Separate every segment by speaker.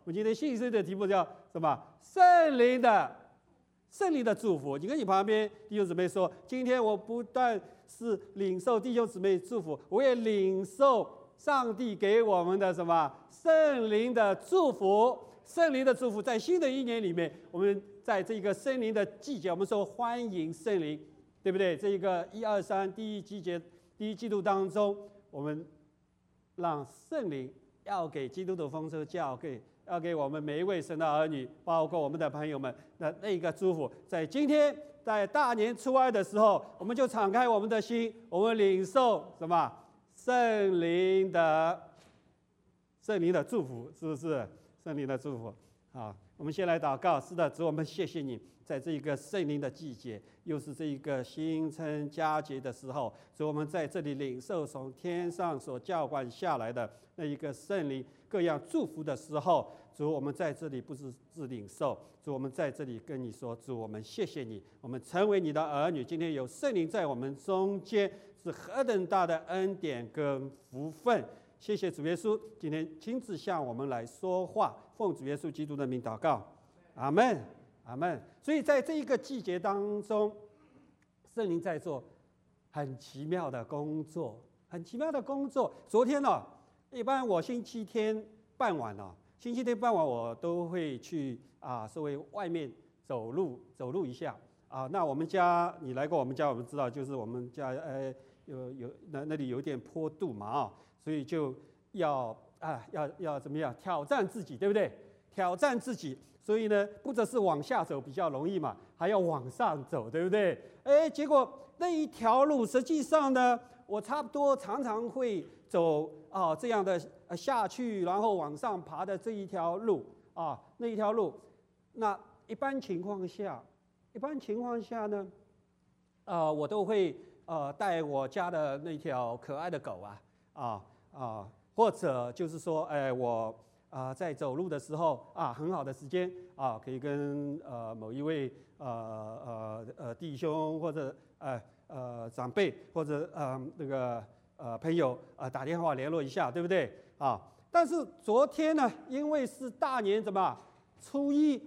Speaker 1: 我们今天信息的题目叫什么？圣灵的祝福。你跟你旁边弟兄姊妹说，今天我不但是领受弟兄姊妹祝福，我也领受上帝给我们的什么圣灵的祝福。圣灵的祝福，在新的一年里面，我们在这个圣灵的季节，我们说欢迎圣灵，对不对？这一个1、2、3第一季度当中，我们让圣灵要给基督的丰收教会，要给我们每一位神的儿女，包括我们的朋友们的那个祝福。在今天，在大年初二的时候，我们就敞开我们的心，我们领受什么？圣灵的祝福，是不是？圣灵的祝福。好，我们先来祷告。是的，主，我们谢谢你，在这一个圣灵的季节，又是这一个新春佳节的时候，主，我们在这里领受从天上所浇灌下来的那一个圣灵各样祝福的时候，主，我们在这里不是只领受，主，我们在这里跟你说，主，我们谢谢你，我们成为你的儿女，今天有圣灵在我们中间，是何等大的恩典跟福分。谢谢主耶稣，今天亲自向我们来说话，奉主耶稣基督的名祷告，阿们，阿们。所以在这一个季节当中，圣灵在做很奇妙的工作，很奇妙的工作。昨天呢，一般我星期天傍晚我都会去稍微外面走路一下啊。那我们家，你来过我们家，我们知道，就是我们家那里有点坡度嘛所以就要怎么样挑战自己，对不对？挑战自己，所以呢，不只是往下走比较容易嘛，还要往上走，对不对？结果那一条路，实际上呢，我差不多常常会走这样的下去，然后往上爬的这一条路那一条路。那一般情况下呢，我都会带我家的那条可爱的狗或者就是说，我在走路的时候很好的时间可以跟某一位弟兄或者长辈或者那个朋友打电话联络一下，对不对但是昨天呢，因为是大年初一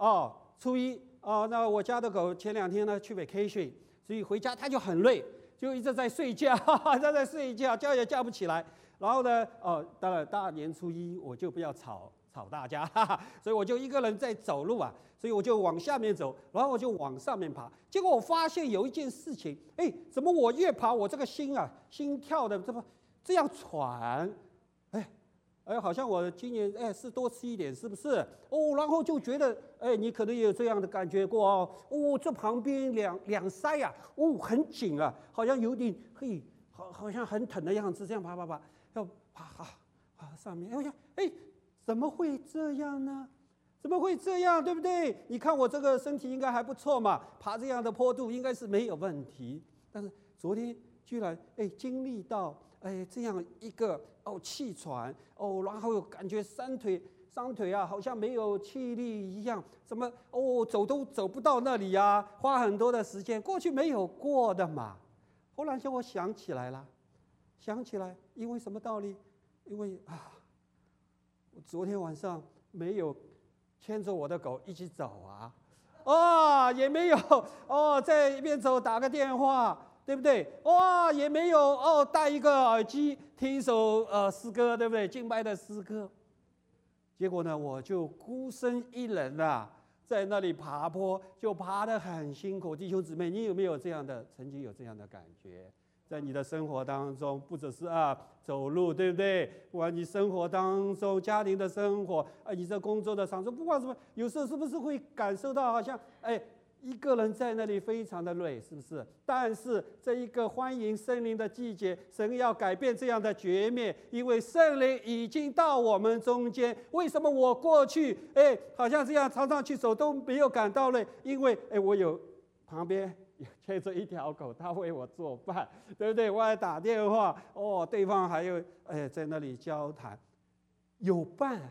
Speaker 1: 那我家的狗前2天呢去 vacation， 所以回家它就很累，就一直在睡觉，叫也叫不起来。然后呢，当然大年初一我就不要吵大家，所以我就一个人在走路所以我就往下面走，然后我就往上面爬。结果我发现有一件事情，怎么我越爬，我这个心跳的这样喘，好像我今年是多吃一点，是不是？然后就觉得，你可能也有这样的感觉过这旁边两腮很紧好像有点好像很疼的样子，这样爬，要爬上面，我想，怎么会这样呢？怎么会这样，对不对？你看我这个身体应该还不错嘛，爬这样的坡度应该是没有问题。但是昨天居然经历到这样一个气喘然后感觉双腿好像没有气力一样，怎么走都走不到那里花很多的时间，过去没有过的嘛。后来我想起来，因为什么道理？因为我昨天晚上没有牵着我的狗一起走也没有在一边走打个电话，对不对？也没有戴一个耳机听一首诗歌，对不对？敬拜的诗歌。结果呢，我就孤身一人在那里爬坡，就爬得很辛苦。弟兄姊妹，你有没有曾经有这样的感觉？在你的生活当中，不只是走路，对不对？不管你生活当中、家庭的生活你这工作的场所，不管什么，有时候是不是会感受到好像一个人在那里非常的累，是不是？但是这一个欢迎圣灵的季节，神要改变这样的局面，因为圣灵已经到我们中间。为什么我过去好像这样常常去走都没有感到累？因为我有旁边牵着一条狗，它为我做饭，对不对？我还打电话对方还有在那里交谈，有伴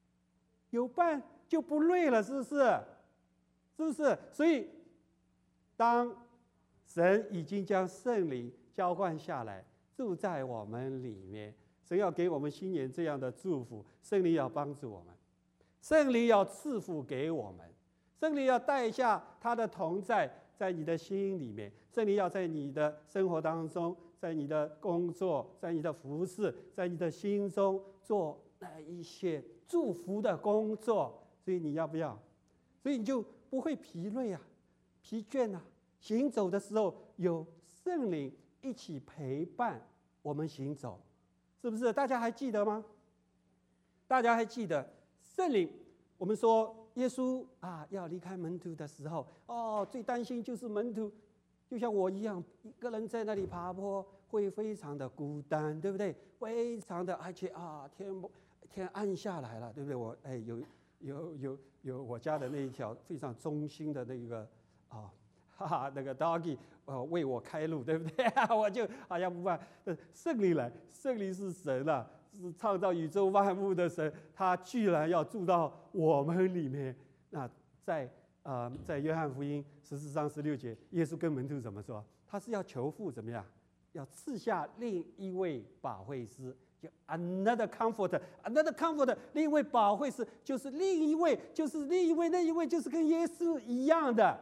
Speaker 1: 就不累了，是不是？是不是？所以，当神已经将圣灵浇灌下来，住在我们里面，神要给我们新年这样的祝福，圣灵要帮助我们。 圣灵要赐福给我们，圣灵要带下他的同在在你的心里面，圣灵要在你的生活当中，在你的工作，在你的服事，在你的心中做那一些祝福的工作。所以你要不要？所以你就不会疲累啊、疲倦啊。行走的时候有圣灵一起陪伴我们行走，是不是？大家还记得吗？大家还记得圣灵？我们说耶稣要离开门徒的时候，最担心就是门徒就像我一样，一个人在那里爬坡，会非常的孤单，对不对？非常的，而且天暗下来了，对不对？我有我家的那一条非常忠心的那个那个 doggy 为我开路，对不对？我就好像不怕圣灵来，圣灵是神啊，是创造宇宙万物的神，他居然要住到我们里面。那在约翰福音14章16节，耶稣跟门徒怎么说？他是要求父怎么样？要赐下另一位保惠师，就 another comforter， 另一位保惠师，就是另一位，那一位就是跟耶稣一样的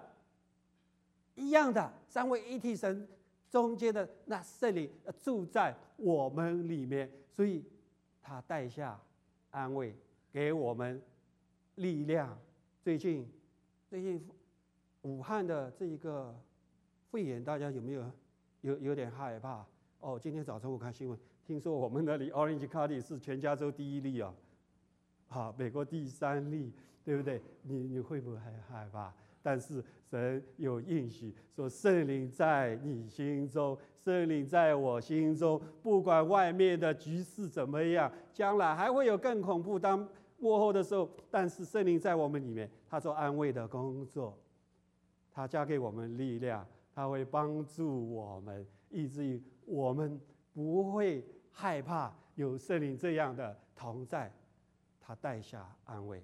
Speaker 1: 三位一体神中间的那圣灵住在我们里面，所以他带下安慰，给我们力量。最近武汉的这一个肺炎，大家有没有点害怕？今天早晨我看新闻，听说我们那里 Orange County 是全加州第1例美国第3例，对不对？你会不会害怕？但是神有应许说，圣灵在你心中，圣灵在我心中，不管外面的局势怎么样，将来还会有更恐怖当末后的时候，但是圣灵在我们里面，他做安慰的工作，他加给我们力量，他会帮助我们，以至于我们不会害怕有圣灵这样的同在，他带下安慰。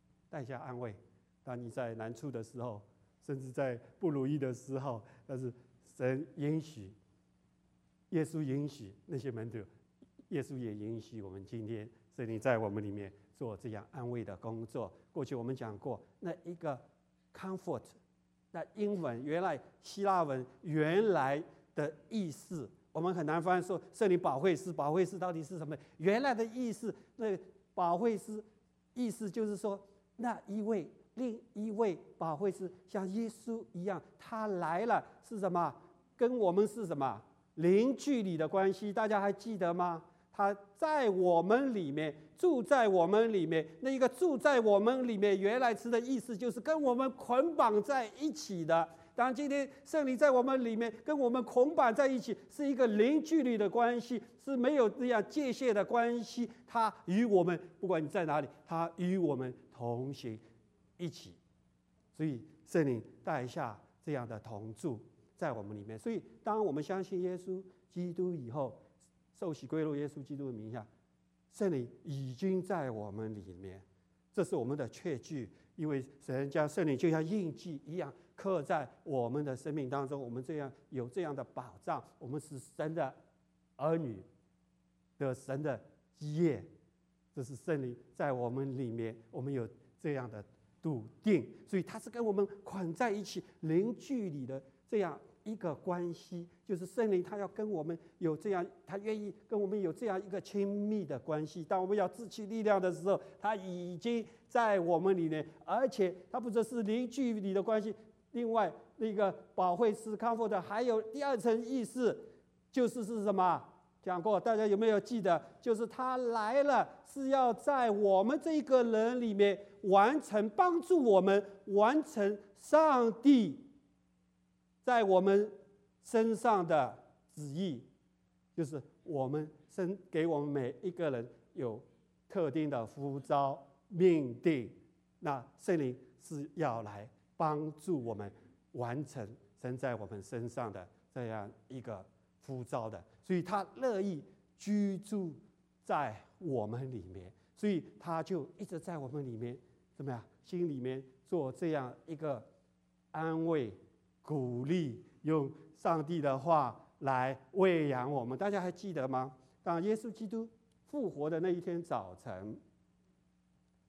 Speaker 1: 当你在难处的时候，甚至在不如意的时候，但是神允许，耶稣允许那些门徒，耶稣也允许我们今天圣灵在我们里面做这样安慰的工作。过去我们讲过，那一个 comfort， 那英文原来希腊文原来的意思，我们很难翻译说圣灵保惠师到底是什么？原来的意思，那保惠师意思就是说，另一位保惠师像耶稣一样，他来了是什么？跟我们是什么？零距离的关系，大家还记得吗？他在我们里面，住在我们里面。那一个住在我们里面，原来词的意思就是跟我们捆绑在一起的。当然，今天圣灵在我们里面，跟我们捆绑在一起，是一个零距离的关系，是没有这样界限的关系。他与我们，不管你在哪里，他与我们同行一起。所以圣灵带下这样的同住在我们里面。所以当我们相信耶稣基督以后，受洗归入耶稣基督的名下，圣灵已经在我们里面，这是我们的确据。因为神将圣灵就像印记一样刻在我们的生命当中，我们有这样的保障，我们是神的儿女的神的基业，这是圣灵在我们里面，我们有这样的笃定，所以他是跟我们捆在一起零距离的这样一个关系，就是圣灵他要跟我们有这样，他愿意跟我们有这样一个亲密的关系。当我们要自取力量的时候，他已经在我们里面，而且他不只是零距离的关系，另外那个保惠师 comfort 还有第二层意思，就是什么？讲过，大家有没有记得？就是他来了，是要在我们这一个人里面帮助我们完成上帝在我们身上的旨意，就是我们给我们每一个人有特定的呼召命定，那圣灵是要来帮助我们完成神在我们身上的这样一个呼召的，所以他乐意居住在我们里面，所以他就一直在我们里面怎么样？心里面做这样一个安慰、鼓励，用上帝的话来喂养我们。大家还记得吗？当耶稣基督复活的那一天早晨，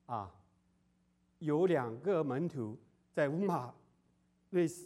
Speaker 1: 有2个门徒在以马内斯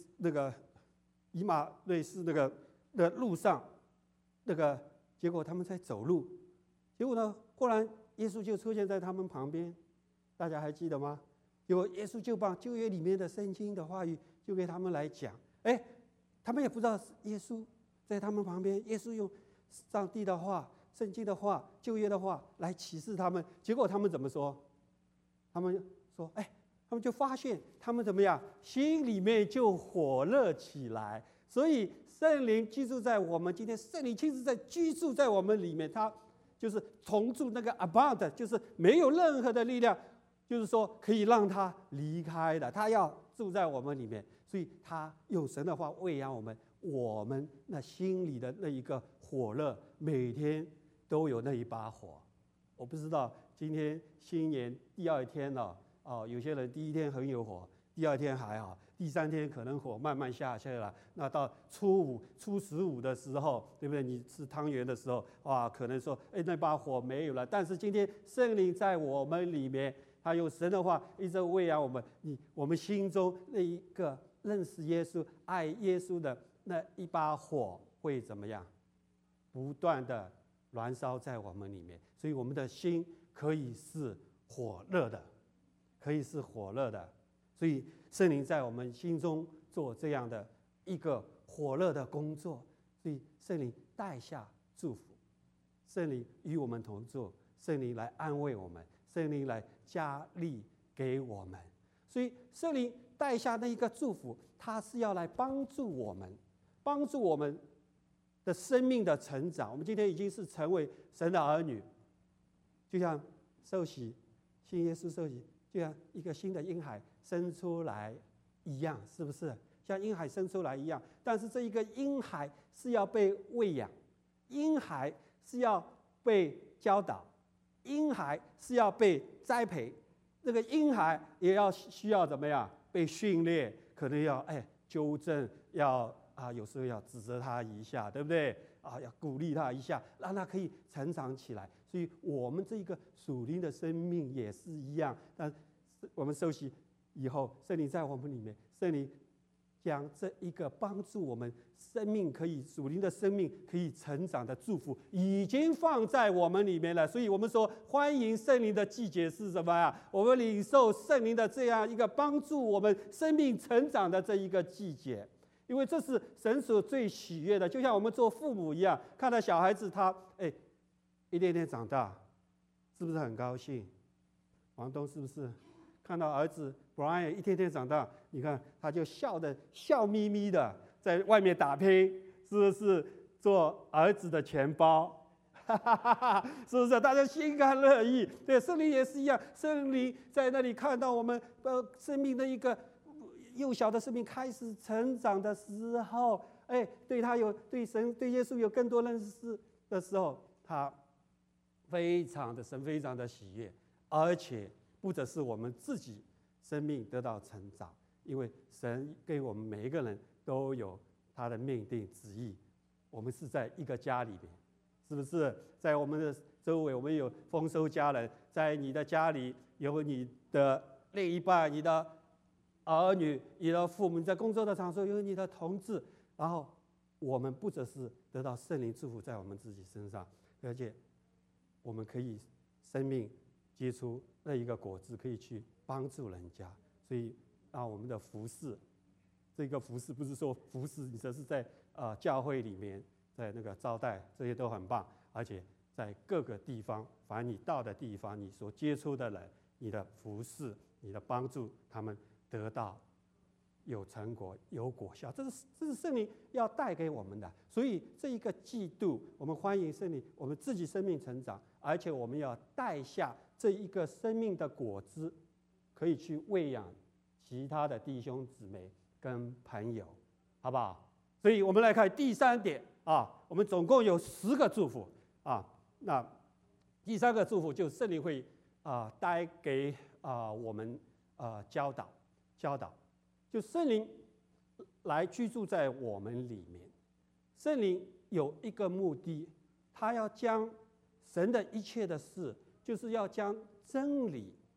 Speaker 1: 的路上，结果他们在走路，结果呢，忽然耶稣就出现在他们旁边，大家还记得吗？结果耶稣就把旧约里面的圣经的话语就给他们来讲，他们也不知道耶稣在他们旁边，耶稣用上帝的话、圣经的话、旧约的话来启示他们，结果他们怎么说？他们说，他们就发现他们怎么样，心里面就火热起来。所以圣灵居住在我们今天，圣灵其实在居住在我们里面，他就是同住那个 abound， 就是没有任何的力量，就是说可以让他离开的，他要住在我们里面。所以他用神的话喂养我们那心里的那一个火热，每天都有那一把火。我不知道今天新年第2天了，有些人第1天很有火，第2天还好，第3天可能火慢慢下去了。那到初15的时候，对不对？你吃汤圆的时候，可能说，那把火没有了。但是今天圣灵在我们里面，他用神的话一直喂养我们，我们心中那一个认识耶稣、爱耶稣的那一把火会怎么样？不断的燃烧在我们里面，所以我们的心可以是火热的，可以是火热的。所以圣灵在我们心中做这样的一个火热的工作，所以圣灵带下祝福，圣灵与我们同住，圣灵来安慰我们，圣灵来加力给我们。所以圣灵带下那一个祝福，它是要来帮助我们的生命的成长。我们今天已经是成为神的儿女，就像受洗，信耶稣受洗，就像一个新的婴孩生出来一样，是不是？像婴孩生出来一样，但是这一个婴孩是要被喂养，婴孩是要被教导，婴孩是要被栽培，这个婴孩也需要怎么样？被训练，可能要纠正，有时候要指责他一下，对不对？要鼓励他一下，让他可以成长起来。所以我们这个属灵的生命也是一样。但我们受洗以后，圣灵在我们里面，圣灵将这一个帮助我们生命属灵的生命可以成长的祝福，已经放在我们里面了。所以我们说，欢迎圣灵的季节是什么呀？我们领受圣灵的这样一个帮助我们生命成长的这一个季节。因为这是神所最喜悦的，就像我们做父母一样，看到小孩子他一天天长大，是不是很高兴？王东是不是看到儿子 Brian 一天天长大，你看他就笑眯眯的在外面打拼，是不是做儿子的钱包？是不是大家心甘乐意？对，圣灵也是一样，圣灵在那里看到我们生命的一个幼小的生命开始成长的时候，对神、对耶稣有更多认识的时候，他神非常的喜悦，而且不只是我们自己生命得到成长，因为神给我们每一个人都有他的命定旨意，我们是在一个家里面，是不是？在我们的周围，我们有丰收家人，在你的家里有你的另一半，你的儿女，你的父母，在工作的场所有你的同志，然后我们不只是得到圣灵祝福在我们自己身上，而且我们可以生命结出那一个果子，可以去帮助人家。所以我们的服事，这个服事不是说服事，你只是在教会里面，在那个招待，这些都很棒，而且在各个地方，凡你到的地方，你所接触的人，你的服事，你的帮助，他们得到有成果、有果效，这是圣灵要带给我们的。所以这一个季度，我们欢迎圣灵，我们自己生命成长，而且我们要带下这一个生命的果子，可以去喂养其他的弟兄姊妹跟朋友，好不好？所以我们来看第3点我们总共有10个祝福那第3个祝福就是圣灵会带给我们教导，就圣灵来居住在我们里面。圣灵有一个目的，他要将神的一切的事，就是要将真理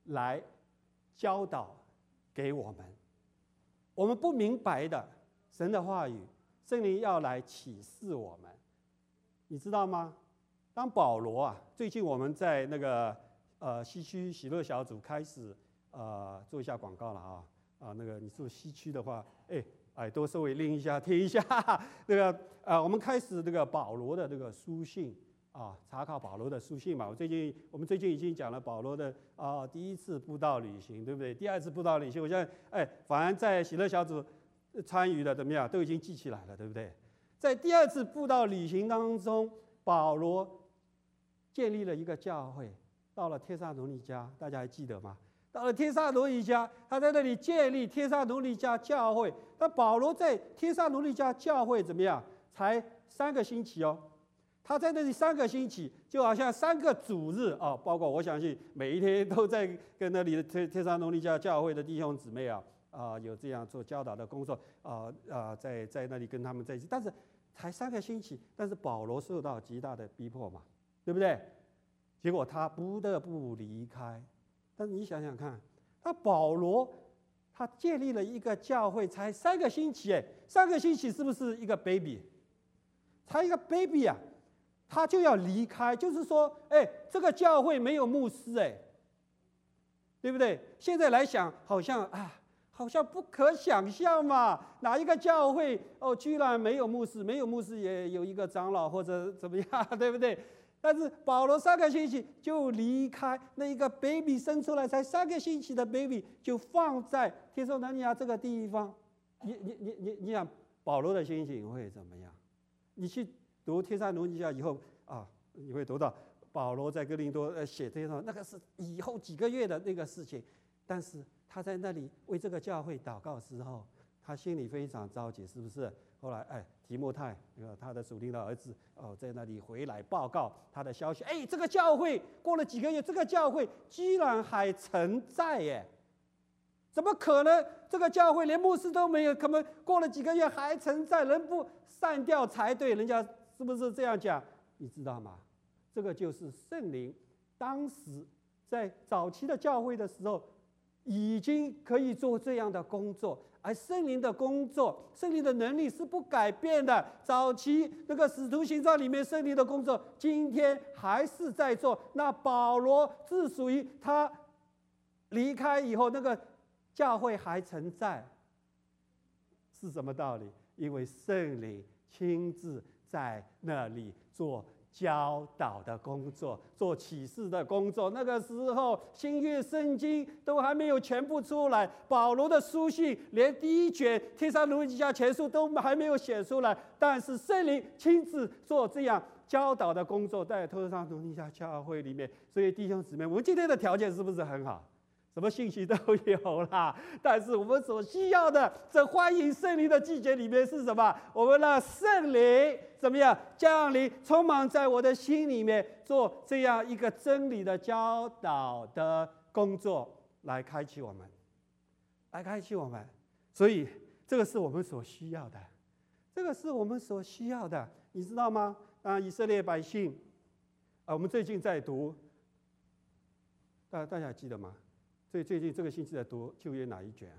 Speaker 1: 来教导给我们。我们不明白的神的话语，圣灵要来启示我们，你知道吗？当保罗啊，最近我们在那个西区喜乐小组开始做一下广告了那个你是西区的话，耳朵稍微拎一下听一下那个我们开始这个保罗的这个书信查考保罗的书信嘛。我们最近已经讲了保罗的第一次布道旅行，对不对？第二次布道旅行，我现在反而在喜乐小组参与的怎么样，都已经记起来了，对不对？在第二次布道旅行当中，保罗建立了一个教会，到了帖撒罗尼迦，大家还记得吗？到了帖撒罗尼迦，他在那里建立帖撒罗尼迦教会。那保罗在帖撒罗尼迦教会怎么样？才3个星期哦。他在那里3个星期，就好像3个主日包括我相信每一天都在跟那里的帖撒罗尼迦教会的弟兄姊妹有这样做教导的工作在那里跟他们在一起，但是才3个星期，但是保罗受到极大的逼迫嘛，对不对？结果他不得不离开。但是你想想看，保罗他建立了一个教会，才3个星期，3个星期是不是一个 baby？ 才一个 baby 啊，他就要离开，就是说，这个教会没有牧师，对不对？现在来想，好像不可想象嘛，哪一个教会居然没有牧师？没有牧师也有一个长老或者怎么样，对不对？但是保罗3个星期就离开，那一个 baby 生出来才3个星期的 baby 就放在帖撒罗尼迦这个地方，你想保罗的心情会怎么样？你去读帖撒罗尼迦以后你会读到保罗在哥林多写这些，那个是以后几个月的那个事情，但是他在那里为这个教会祷告的时候，他心里非常着急，是不是？后来提摩太他的属灵的儿子在那里回来报告他的消息，这个教会过了几个月，这个教会居然还存在怎么可能？这个教会连牧师都没有，可能过了几个月还存在，人不散掉才对，人家是不是这样讲？你知道吗？这个就是圣灵当时在早期的教会的时候已经可以做这样的工作，而圣灵的工作，圣灵的能力是不改变的。早期那个使徒行传里面圣灵的工作，今天还是在做。那保罗自属于他离开以后，那个教会还存在，是什么道理？因为圣灵亲自在那里做教导的工作，做启示的工作。那个时候新约圣经都还没有全部出来，保罗的书信连第1卷帖撒罗尼迦前书都还没有写出来，但是圣灵亲自做这样教导的工作，在帖撒罗尼迦教会里面。所以弟兄姊妹，我们今天的条件是不是很好？什么信息都有啦，但是我们所需要的，这欢迎圣灵的季节里面是什么？我们让圣灵怎么样降临，充满在我的心里面，做这样一个真理的教导的工作，来开启我们，来开启我们。所以这个是我们所需要的，这个是我们所需要的，你知道吗？以色列百姓我们最近在读，大家还记得吗？最近这个星期在读旧约哪一卷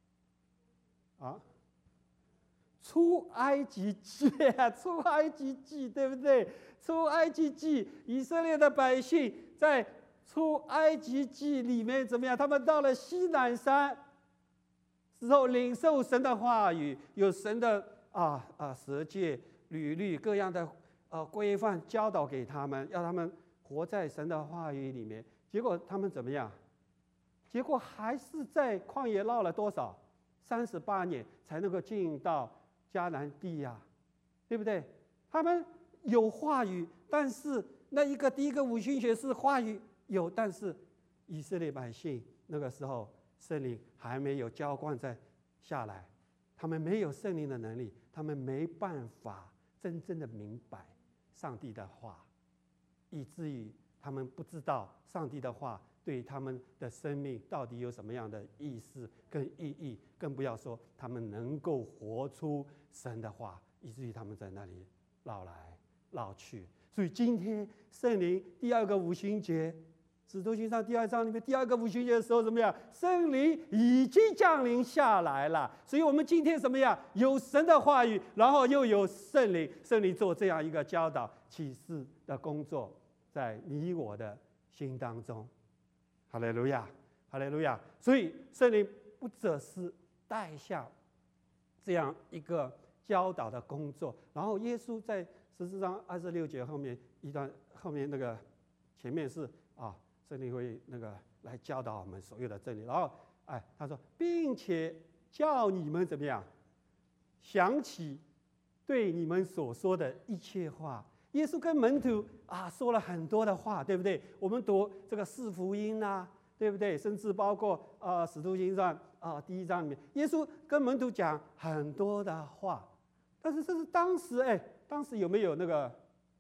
Speaker 1: 出埃及记出埃及记，对不对？出埃及记，以色列的百姓在出埃及记里面怎么样？他们到了西乃山之后，领受神的话语，有神的十诫、律例各样的规范教导给他们，要他们活在神的话语里面。结果他们怎么样？结果还是在旷野绕了多少？38年才能够进到迦南地对不对？他们有话语，但是那一个第一个五旬节是话语有，但是以色列百姓那个时候圣灵还没有浇灌下来，他们没有圣灵的能力，他们没办法真正的明白上帝的话，以至于他们不知道上帝的话对他们的生命到底有什么样的意思跟意义，更不要说他们能够活出神的话，以至于他们在那里绕来绕去。所以今天圣灵第2个五旬节使徒行传第2章里面第2个五旬节的时候，怎么样？圣灵已经降临下来了。所以我们今天怎么样？有神的话语，然后又有圣灵，圣灵做这样一个教导启示的工作，在你我的心当中。哈利路亚，哈利路亚。所以圣灵不只是带下这样一个教导的工作，然后耶稣在14章26节后面一段，后面那个前面是圣灵会那个来教导我们所有的真理，然后他说，并且叫你们怎么样想起对你们所说的一切话。耶稣跟门徒说了很多的话，对不对？我们读这个4福音对不对？甚至包括使徒行传第1章里面，耶稣跟门徒讲很多的话。但是这是当时有没有那个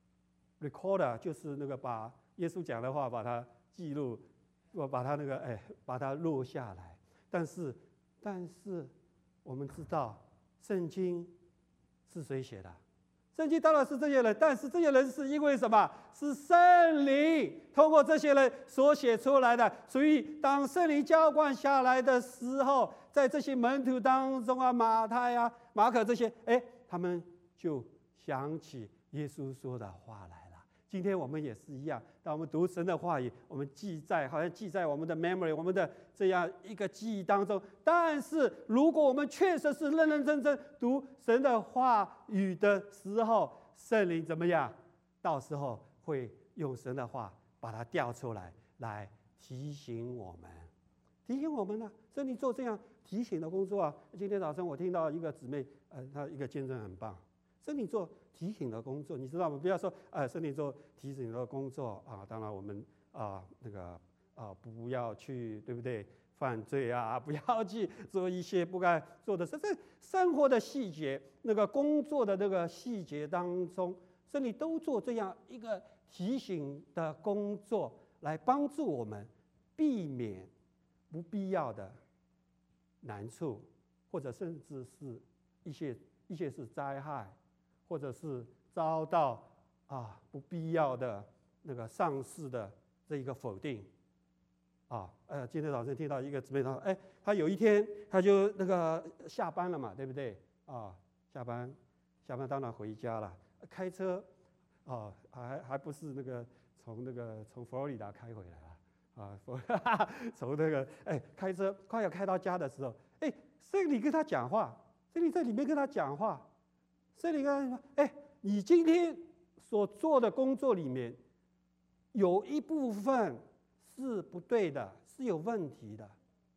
Speaker 1: recorder， 就是那个把耶稣讲的话把它记录，把它把它录下来。但是我们知道圣经是谁写的？圣经当然是这些人，但是这些人是因为什么？是圣灵通过这些人所写出来的。所以当圣灵浇灌下来的时候，在这些门徒当中马太马可这些，他们就想起耶稣说的话来了。今天我们也是一样，当我们读神的话语，我们好像记在我们的 memory， 我们的这样一个记忆当中。但是如果我们确实是认认真真读神的话语的时候，圣灵怎么样？到时候会用神的话把它调出来，来提醒我们呢。圣灵做这样提醒的工作今天早上我听到一个姊妹，她一个见证很棒。圣灵做提醒的工作，你知道吗？不要说圣灵做提醒的工作当然我们不要去，对不对？犯罪不要去做一些不该做的事。在生活的细节、那个工作的那个细节当中，圣灵都做这样一个提醒的工作，来帮助我们避免不必要的难处，或者甚至是一些是灾害。或者是遭到不必要的那个上司的这一个否定今天早上听到一个姊妹说，他有一天他就那个下班了嘛，对不对下班当然回家了，开车还不是那个从佛罗里达开回来了从那个开车快要开到家的时候，圣灵跟他讲话，圣灵在里面跟他讲话。圣灵跟他说，你今天所做的工作里面有一部分是不对的，是有问题的。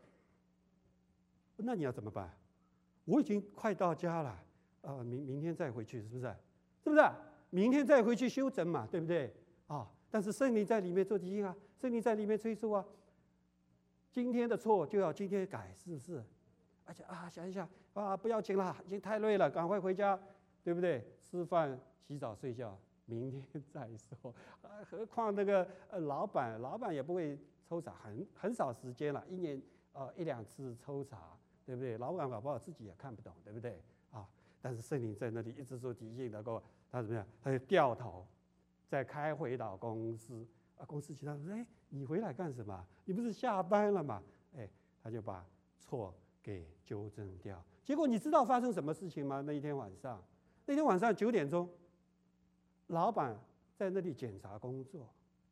Speaker 1: 那你要怎么办？我已经快到家了明天再回去，是不是？明天再回去修整嘛，对不对但是圣灵在里面做提醒圣灵在里面催促今天的错就要今天改，是不是？而且想一想不要紧了，已经太累了，赶快回家，对不对？吃饭、洗澡、睡觉，明天再说。何况那个老板也不会抽查，很少时间了，1年1-2次抽查，对不对？老板搞不好自己也看不懂，对不对但是圣灵在那里一直做提醒的，他怎么样？他就掉头再开回到公司公司其他人说，你回来干什么？你不是下班了吗？他就把错给纠正掉。结果你知道发生什么事情吗？那天晚上9点钟，老板在那里检查工作，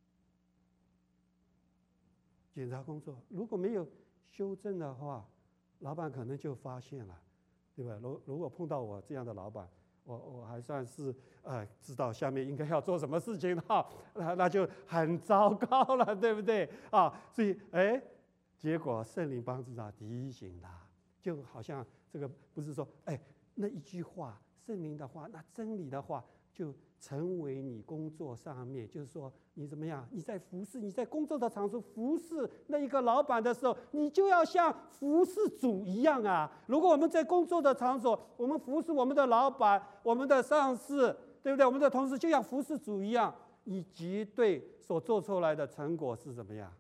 Speaker 1: 如果没有修正的话，老板可能就发现了，对吧？如果碰到我这样的老板，我还算是知道下面应该要做什么事情那就很糟糕了，对不对所以结果圣灵帮助他提醒他，就好像这个不是说那一句话，圣灵的话，那真理的话，就成为你工作上面，就是说你怎么样？你在服侍，你在工作的场所服侍那一个老板的时候，你就要像服侍主一样如果我们在工作的场所，我们服侍我们的老板、我们的上司，对不对？我们的同事就像服侍主一样，你绝对所做出来的成果是怎么样？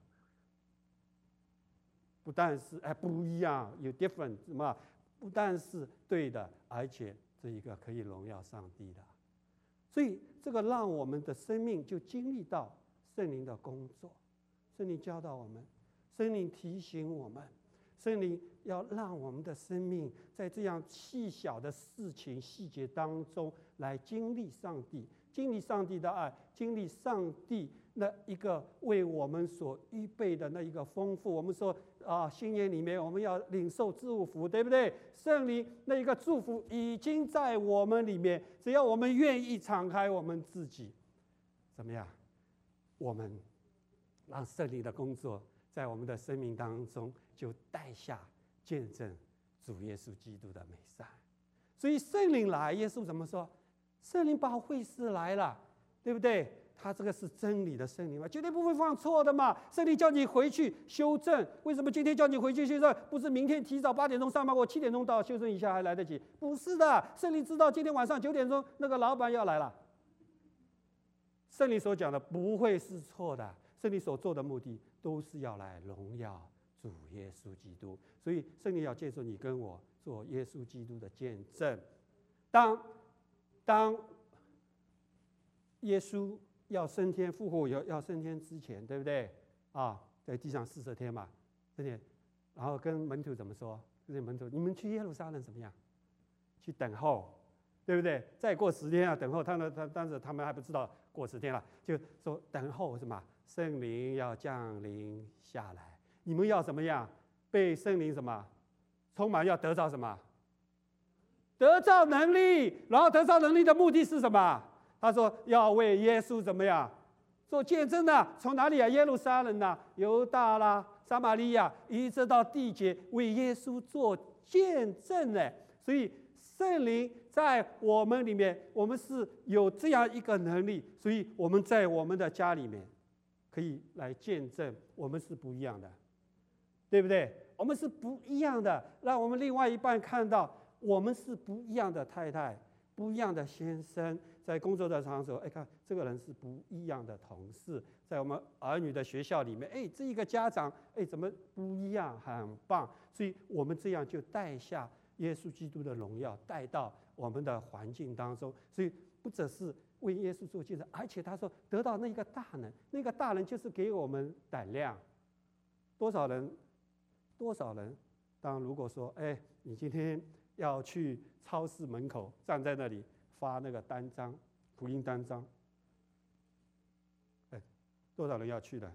Speaker 1: 不但是不一样，有 different 什么？不但是对的，而且这一个可以荣耀上帝的。所以这个让我们的生命就经历到圣灵的工作， 圣灵教导我们，圣灵提醒我们，圣灵要让我们的生命在这样细小的事情细节当中来经历上帝，经历上帝的爱，经历上帝那一个为我们所预备的那一个丰富。我们说新年里面我们要领受祝福，对不对？圣灵那一个祝福已经在我们里面，只要我们愿意敞开我们自己，怎么样？我们让圣灵的工作在我们的生命当中就带下见证主耶稣基督的美善。所以圣灵来，耶稣怎么说？圣灵保惠师来了，对不对？他这个是真理的圣灵嘛，绝对不会犯错的嘛。圣灵叫你回去修正，为什么今天叫你回去修正？不是明天提早8点钟上班，我7点钟到，修正一下还来得及？不是的，圣灵知道今天晚上9点钟那个老板要来了。圣灵所讲的不会是错的，圣灵所做的目的都是要来荣耀主耶稣基督。所以圣灵要借助你跟我做耶稣基督的见证。当耶稣要升天复活要升天之前，对不对？在地上40天嘛，对不对？然后跟门徒怎么说？跟门徒，你们去耶路撒冷怎么样？去等候，对不对？再过10天等候但是他们还不知道过10天了，就说等候什么？圣灵要降临下来，你们要怎么样？被圣灵什么充满？要得到什么？得到能力。然后得到能力的目的是什么？他说要为耶稣怎么样做见证呢？从哪里啊？耶路撒冷啊，犹大啦，撒玛利亚，一直到地极，为耶稣做见证呢。所以圣灵在我们里面，我们是有这样一个能力，所以我们在我们的家里面可以来见证我们是不一样的，对不对？我们是不一样的，让我们另外一半看到我们是不一样的太太，不一样的先生。在工作的场所，看这个人是不一样的同事。在我们儿女的学校里面，这一个家长，怎么不一样，很棒。所以我们这样就带下耶稣基督的荣耀，带到我们的环境当中。所以不只是为耶稣做见证，而且他说得到那个大能，那个大能就是给我们胆量。多少人？当如果说，你今天要去超市门口站在那里发那个单张，福音单张，多少人要去的？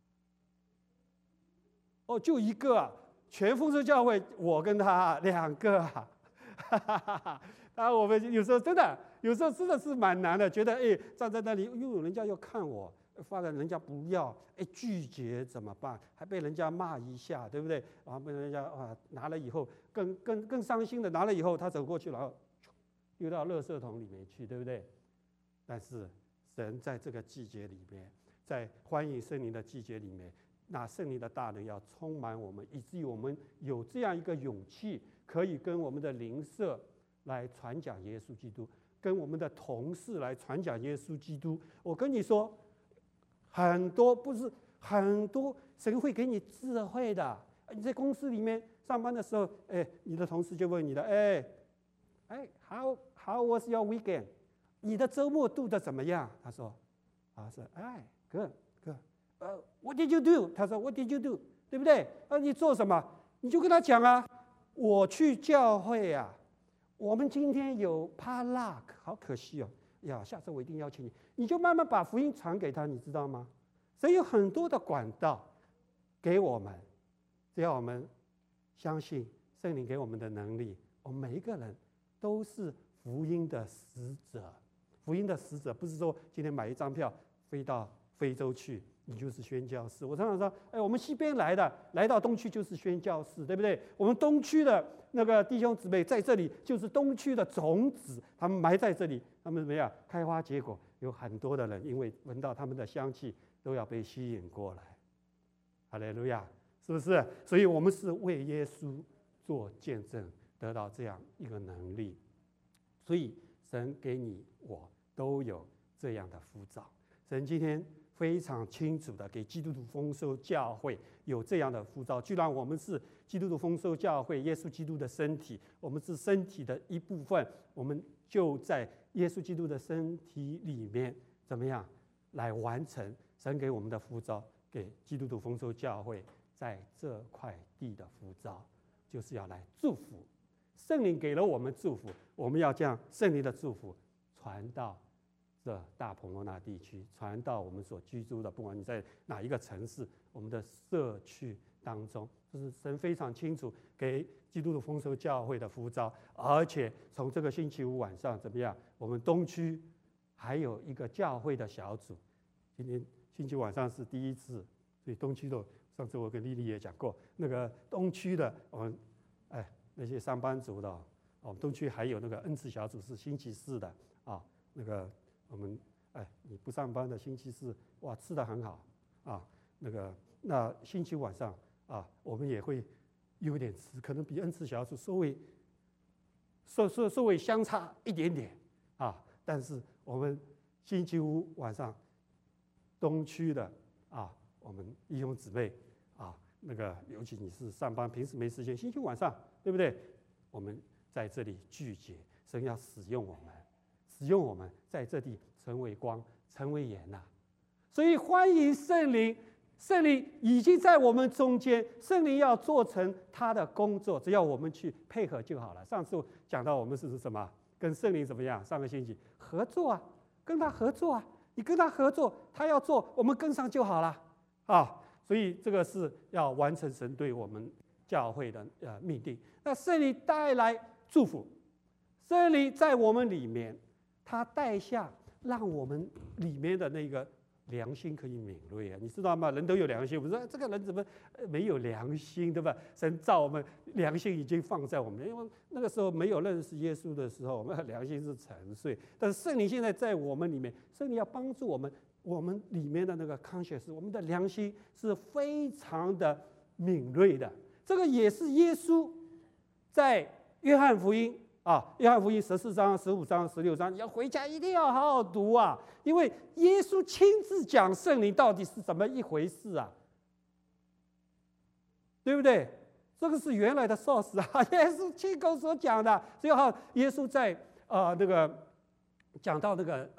Speaker 1: 就一个啊！全丰收教会，我跟他2个啊！当然我们有时候真的是蛮难的，觉得站在那里，人家要看我，发了人家不要，拒绝怎么办？还被人家骂一下，对不对？然后被人家拿了以后，更伤心的，拿了以后他走过去，然后丢到垃圾桶里面去，对不对？但是神在这个季节里面，在欢迎圣灵的季节里面，那圣灵的大能要充满我们，以至于我们有这样一个勇气，可以跟我们的邻舍来传讲耶稣基督，跟我们的同事来传讲耶稣基督。我跟你说，不是很多神会给你智慧的。你在公司里面上班的时候，你的同事就问你的，How was your weekend？ 你的周末度的怎么样？他说，good。What did you do？ 他说 What did you do？ 对不对？你做什么？你就跟他讲啊，我去教会啊，我们今天有 potluck， 好可惜哦，下次我一定邀请你。你就慢慢把福音传给他，你知道吗？所以有很多的管道给我们，只要我们相信圣灵给我们的能力，我们每一个人都是福音的使者。福音的使者不是说今天买一张票飞到非洲去，你就是宣教士。我常常说，我们西边来的，来到东区就是宣教士，对不对？我们东区的那个弟兄姊妹在这里就是东区的种子，他们埋在这里，他们怎么样开花结果？有很多的人因为闻到他们的香气，都要被吸引过来。哈利路亚，是不是？所以我们是为耶稣做见证，得到这样一个能力。所以神给你我都有这样的呼召。神今天非常清楚的给基督徒丰收教会有这样的呼召，居然我们是基督徒丰收教会，耶稣基督的身体，我们是身体的一部分，我们就在耶稣基督的身体里面怎么样来完成神给我们的呼召， 给基督徒丰收教会在这块地的呼召，就是要来祝福。圣灵给了我们祝福，我们要将圣灵的祝福传到这大澎湖那地区，传到我们所居住的，不管你在哪一个城市，我们的社区当中，这是神非常清楚给基督徒丰收教会的呼召。而且从这个星期五晚上怎么样？我们东区还有一个教会的小组，今天星期晚上是第一次，所以东区的上次我跟丽丽也讲过，那个东区的我们那些上班族的东区还有那个恩赐小组是星期四的啊，那个我们你不上班的星期四哇吃得很好啊，那星期晚上啊我们也会有点吃，可能比恩赐小组稍微相差一点点啊，但是我们星期五晚上东区的啊，我们弟兄姊妹啊，尤其你是上班平时没时间，星期晚上对不对？我们在这里聚集，神要使用我们在这里成为光，成为盐呐。所以欢迎圣灵，圣灵已经在我们中间，圣灵要做成他的工作，只要我们去配合就好了。上次讲到我们是什么？跟圣灵怎么样？上个星期合作啊，跟他合作啊，你跟他合作，他要做，我们跟上就好了啊。所以这个是要完成神对我们教会的命定。那圣灵带来祝福，圣灵在我们里面，他带下让我们里面的那个良心可以敏锐啊，你知道吗？人都有良心，我们说这个人怎么没有良心，对吧？神造我们，良心已经放在我们，因为那个时候没有认识耶稣的时候，我们的良心是沉睡。但是圣灵现在在我们里面，圣灵要帮助我们，我们里面的那个 conscious， 我们的良心是非常的敏锐的。这个也是耶稣在约翰福音约翰福音14章、15章、16章，你要回家一定要好好读啊，因为耶稣亲自讲圣灵到底是怎么一回事啊，对不对？这个是原来的 source 啊，耶稣亲口所讲的。所以耶稣在讲到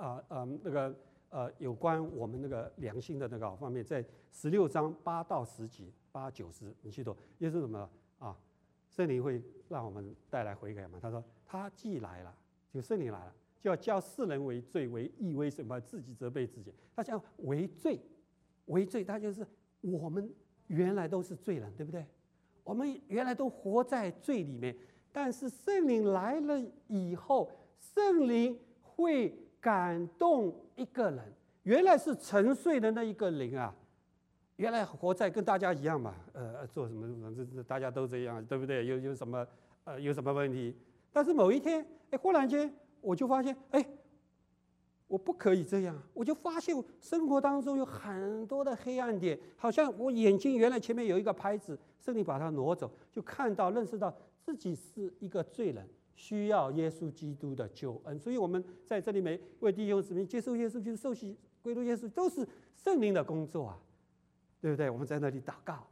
Speaker 1: 有关我们那个良心的那个方面，在16章8到10几、8、90，你去读，耶稣怎么啊？圣灵会让我们带来悔改嘛？他说，他既来了，就圣灵来了，就要叫世人为罪、为义、为审判，自己责备自己。他讲为罪，他就是我们原来都是罪人，对不对？我们原来都活在罪里面，但是圣灵来了以后，圣灵会感动一个人，原来是沉睡的那一个灵啊。原来活在跟大家一样嘛，做什么大家都这样，对不对？有什么问题？但是某一天，忽然间我就发现，我不可以这样。我就发现生活当中有很多的黑暗点，好像我眼睛原来前面有一个牌子，圣灵把它挪走，就看到认识到自己是一个罪人，需要耶稣基督的救恩。所以我们在这里每位弟兄姊妹接受耶稣基督、受洗归入耶稣，都是圣灵的工作啊。对不对？我们在那里祷告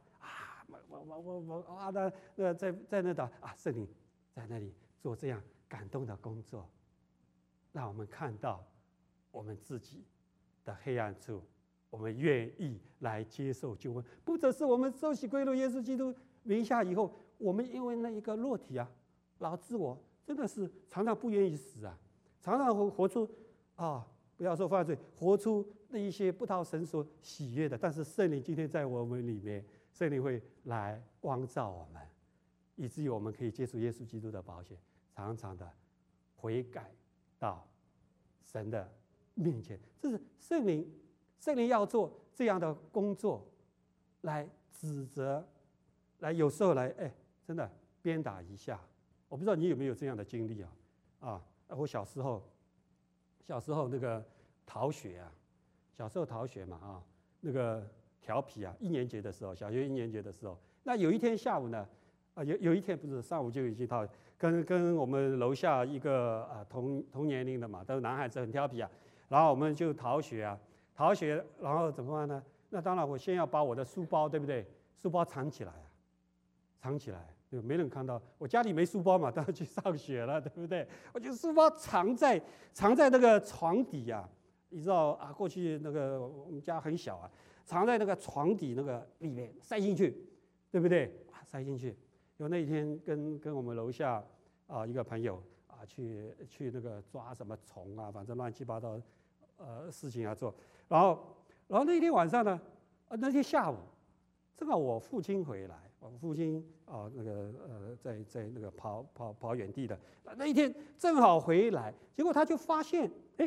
Speaker 1: 在那祷圣灵在那里做这样感动的工作，让我们看到我们自己的黑暗处，我们愿意来接受救恩。不只是我们受洗归入耶稣基督名下以后，我们因为那一个肉体老自我，真的是常常不愿意死啊，常常活出不要说犯罪，活出那一些不讨神所喜悦的。但是圣灵今天在我们里面，圣灵会来光照我们，以至于我们可以接触耶稣基督的宝血，常常的悔改到神的面前。这是圣灵要做这样的工作，来指责，来有时候来真的鞭打一下。我不知道你有没有这样的经历我小时候那个逃学小时候逃学嘛那个调皮1年级的时候，小学1年级的时候，那有一天下午呢，有一天不是上午就已经跟我们楼下一个同年龄的嘛，都是男孩子，很调皮然后我们就逃学，然后怎么办呢？那当然我先要把我的书包，对不对？书包藏起来，就没人看到。我家里没书包嘛，当然去上学了，对不对？我就书包藏在那个床底你知道过去那个我们家很小藏在那个床底那个里面塞进去，对不对？塞进去。有那一天跟我们楼下一个朋友去那个抓什么虫啊，反正乱七八糟事情要做。然后那天晚上呢，那天下午正好我父亲回来，我父亲在那个跑远地的那一天正好回来，结果他就发现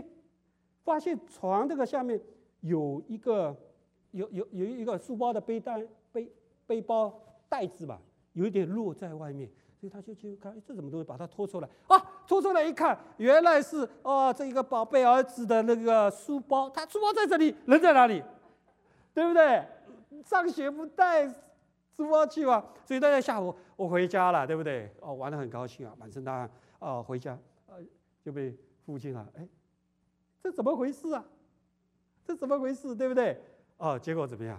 Speaker 1: 床这个下面有一个书包的背包袋子吧，有一点落在外面，所以他就去看这什么东西，把它拖出来拖出来一看，原来是这一个宝贝儿子的那个书包，他书包在这里，人在哪里？对不对？上学不带书包去嘛，所以大家下午我回家了，对不对？玩得很高兴满身大汗回家就被父亲这怎么回事啊？这怎么回事？对不对？结果怎么样？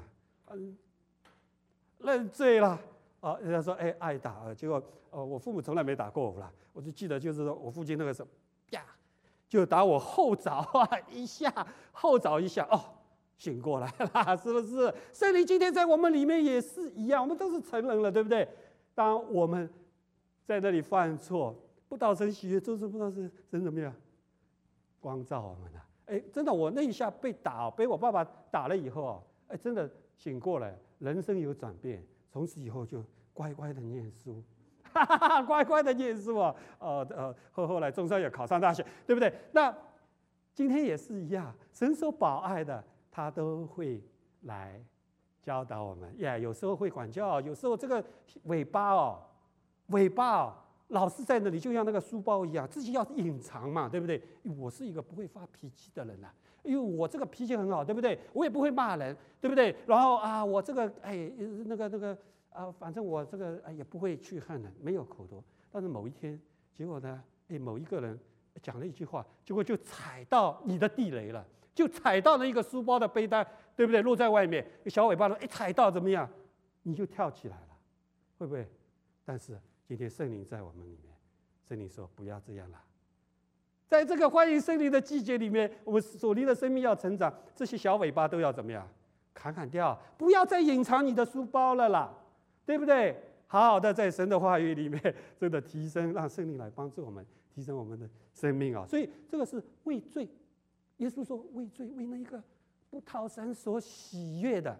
Speaker 1: 认罪了人家说挨打结果我父母从来没打过我啦，我就记得就是说我父亲那个时候啪就打我后爪一下，后爪一下醒过来了，是不是？圣灵今天在我们里面也是一样，我们都是成人了，对不对？当我们在那里犯错，不讨神喜悦，就是不知道是神怎么样光照我们了。真的，我那一下被我爸爸打了以后真的醒过来，人生有转变，从此以后就乖乖的念书，乖乖的念书后来终算也考上大学，对不对？那今天也是一样，神所保爱的，他都会来教导我们。有时候会管教，有时候这个尾巴老是在那里，就像那个书包一样，自己要隐藏嘛，对不对？我是一个不会发脾气的人因为我这个脾气很好，对不对？我也不会骂人，对不对？然后我这个反正我这个也不会去恨人，没有口多。但是某一天，结果呢，某一个人讲了一句话，结果就踩到你的地雷了，就踩到了一个书包的背带，对不对？落在外面，小尾巴踩到怎么样？你就跳起来了，会不会？但是今天圣灵在我们里面，圣灵说不要这样了。在这个欢迎圣灵的季节里面，我们属灵的生命要成长，这些小尾巴都要怎么样？砍掉，不要再隐藏你的书包了啦，对不对？好好的在神的话语里面，真的提升，让圣灵来帮助我们提升我们的生命所以这个是为罪，耶稣说为罪，为那一个不讨神所喜悦的，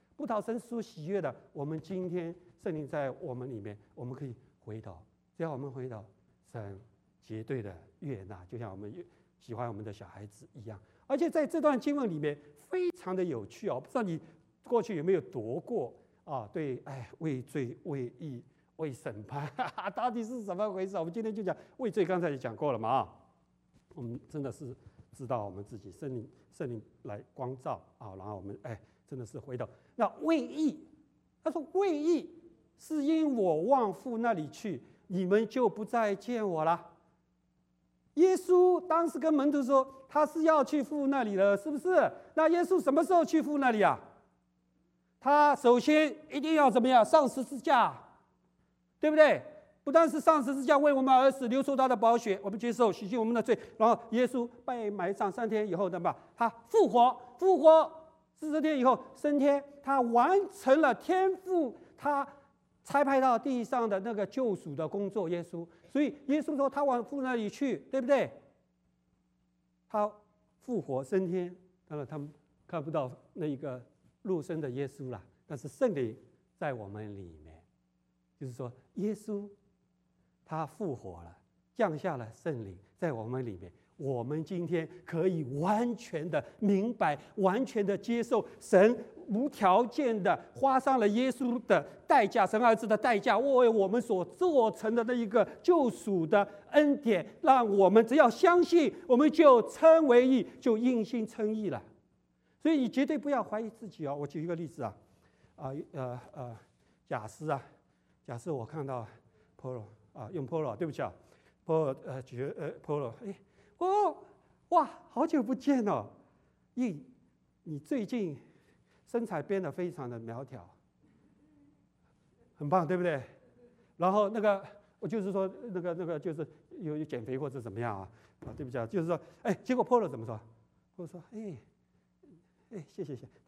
Speaker 1: 我们今天圣灵在我们里面，我们可以回头，只要我们回头，神绝对的悦纳，就像我们喜欢我们的小孩子一样。而且在这段经文里面非常的有趣不知道你过去有没有读过对，为罪、为义、为审判到底是怎么回事？我们今天就讲为罪，刚才也讲过了嘛我们真的是知道我们自己圣灵来光照然后我们真的是回头。那为义，他说为义是因我往父那里去，你们就不再见我了。耶稣当时跟门徒说他是要去父那里了，是不是？那耶稣什么时候去父那里他首先一定要怎么样？上十字架，对不对？不但是上十字架为我们而死，流出他的宝血，我们接受洗净我们的罪。然后耶稣被埋葬3天以后，他复活40天以后升天，他完成了天父他差派到地上的那个救赎的工作。耶稣，所以耶稣说他往父那里去，对不对？他复活升天，当然他们看不到那一个肉身的耶稣了，但是圣灵在我们里面，就是说耶稣他复活了，降下了圣灵在我们里面，我们今天可以完全的明白，完全的接受神无条件的花上了耶稣的代价，神儿子的代价，为我们所做成的那一个救赎的恩典，让我们只要相信，我们就称为义，就因信称义了。所以你绝对不要怀疑自己我举一个例子假设我看到 Polo 用 Polo 对不起Polo Polo 哇好久不见了，你最近身材变得非常的苗条，很棒对不对？然后我就是说那个就是有减肥或者怎么样对不起就是说结果 Polo 怎么说？Polo 说谢谢。他说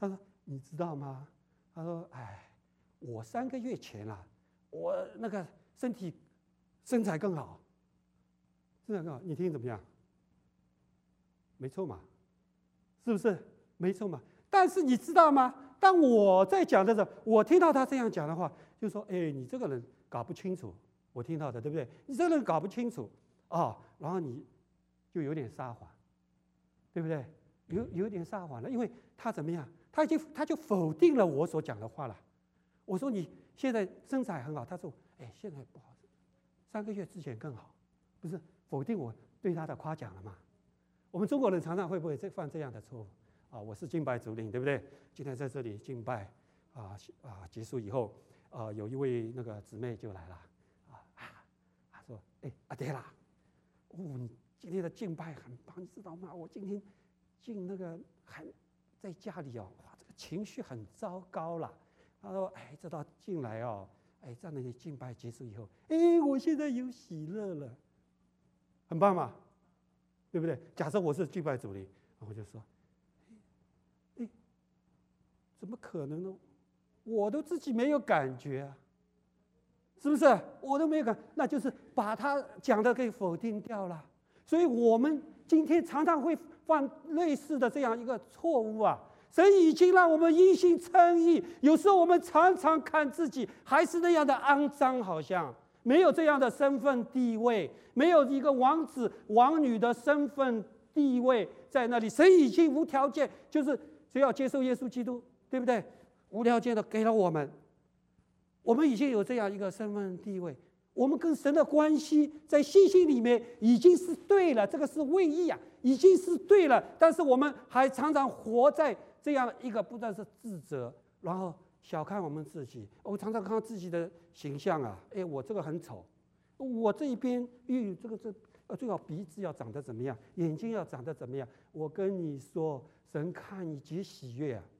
Speaker 1: 你知道吗？他说：“哎，我3个月前啊，我那个身材更好，身材更好。你听怎么样？没错嘛，是不是？没错嘛。但是你知道吗？当我在讲的时候，我听到他这样讲的话，就说：哎，你这个人搞不清楚。我听到的，对不对？你这个人搞不清楚啊，然后你就有点撒谎，对不对？有点撒谎了，因为他怎么样？他就否定了我所讲的话了。我说你现在身材很好，他说：哎，现在不好，3个月之前更好，不是否定我对他的夸奖了吗？我们中国人常常会不会犯这样的错误啊？我是敬拜主领，对不对？今天在这里敬拜结束以后，有一位那个姊妹就来了。他说：“哎，阿爹啦，你今天的敬拜很棒，你知道吗？我今天敬那个在家里哦，哇，这个情绪很糟糕啦。”他说：“哎，直到进来哦，哎，在那里敬拜结束以后，哎，我现在有喜乐了，很棒嘛，对不对？假设我是敬拜主领，我就说：哎，怎么可能呢？我都自己没有感觉啊。”是不是？我都没有感，那就是把他讲的给否定掉了。所以我们今天常常会犯类似的这样一个错误啊！神已经让我们因信称义，有时候我们常常看自己还是那样的肮脏，好像没有这样的身份地位，没有一个王子王女的身份地位在那里。神已经无条件，就是只要接受耶稣基督，对不对？无条件的给了我们。我们已经有这样一个身份地位，我们跟神的关系在信心里面已经是对了，这个是位义啊，已经是对了。但是我们还常常活在这样一个不断是自责，然后小看我们自己。我常常看到自己的形象啊，哎，我这个很丑，我这一边最好鼻子要长得怎么样，眼睛要长得怎么样。我跟你说，神看你结喜悦啊，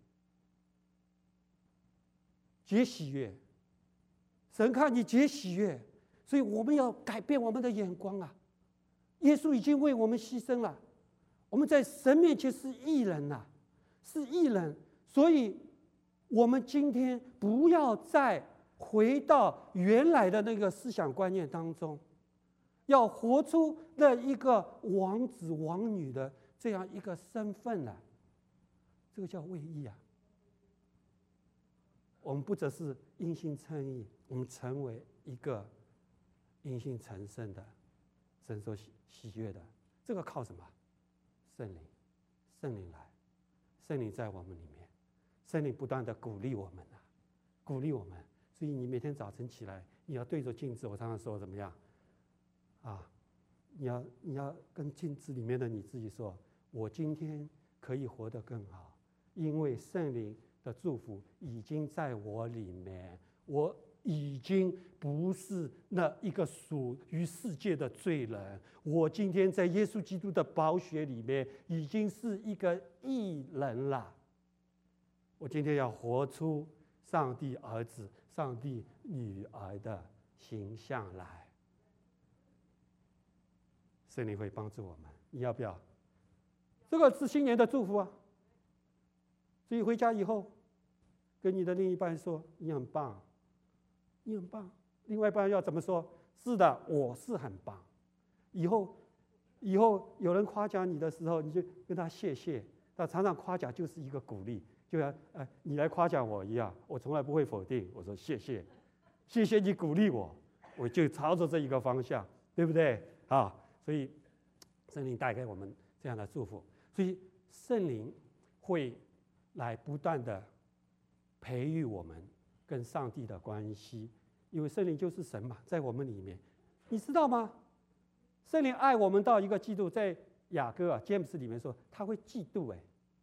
Speaker 1: 结喜悦。神看你结喜悦，所以我们要改变我们的眼光啊！耶稣已经为我们牺牲了，我们在神面前是义人呐，是义人。所以，我们今天不要再回到原来的那个思想观念当中，要活出那一个王子王女的这样一个身份来，这个叫为义啊！我们不只是因信称义，我们成为一个因信成圣的、神所喜悦的。这个靠什么？圣灵，圣灵来，圣灵在我们里面，圣灵不断的鼓励我们啊，鼓励我们。所以你每天早晨起来，你要对着镜子。我常常说怎么样啊？你要跟镜子里面的你自己说：我今天可以活得更好，因为圣灵的祝福已经在我里面，我已经不是那一个属于世界的罪人，我今天在耶稣基督的宝血里面已经是一个义人了。我今天要活出上帝儿子、上帝女儿的形象来。圣灵会帮助我们，你要不要？这个是新年的祝福啊！所以回家以后，跟你的另一半说：“你很棒，你很棒。”另外一半要怎么说？是的，我是很棒。以后有人夸奖你的时候，你就跟他谢谢。他常常夸奖就是一个鼓励，就像你来夸奖我一样，我从来不会否定。我说谢谢，谢谢你鼓励我，我就朝着这一个方向，对不对啊？所以圣灵带给我们这样的祝福，所以圣灵会来不断的培育我们跟上帝的关系，因为圣灵就是神嘛，在我们里面，你知道吗？圣灵爱我们到一个嫉妒，在雅各James 里面说，他会嫉妒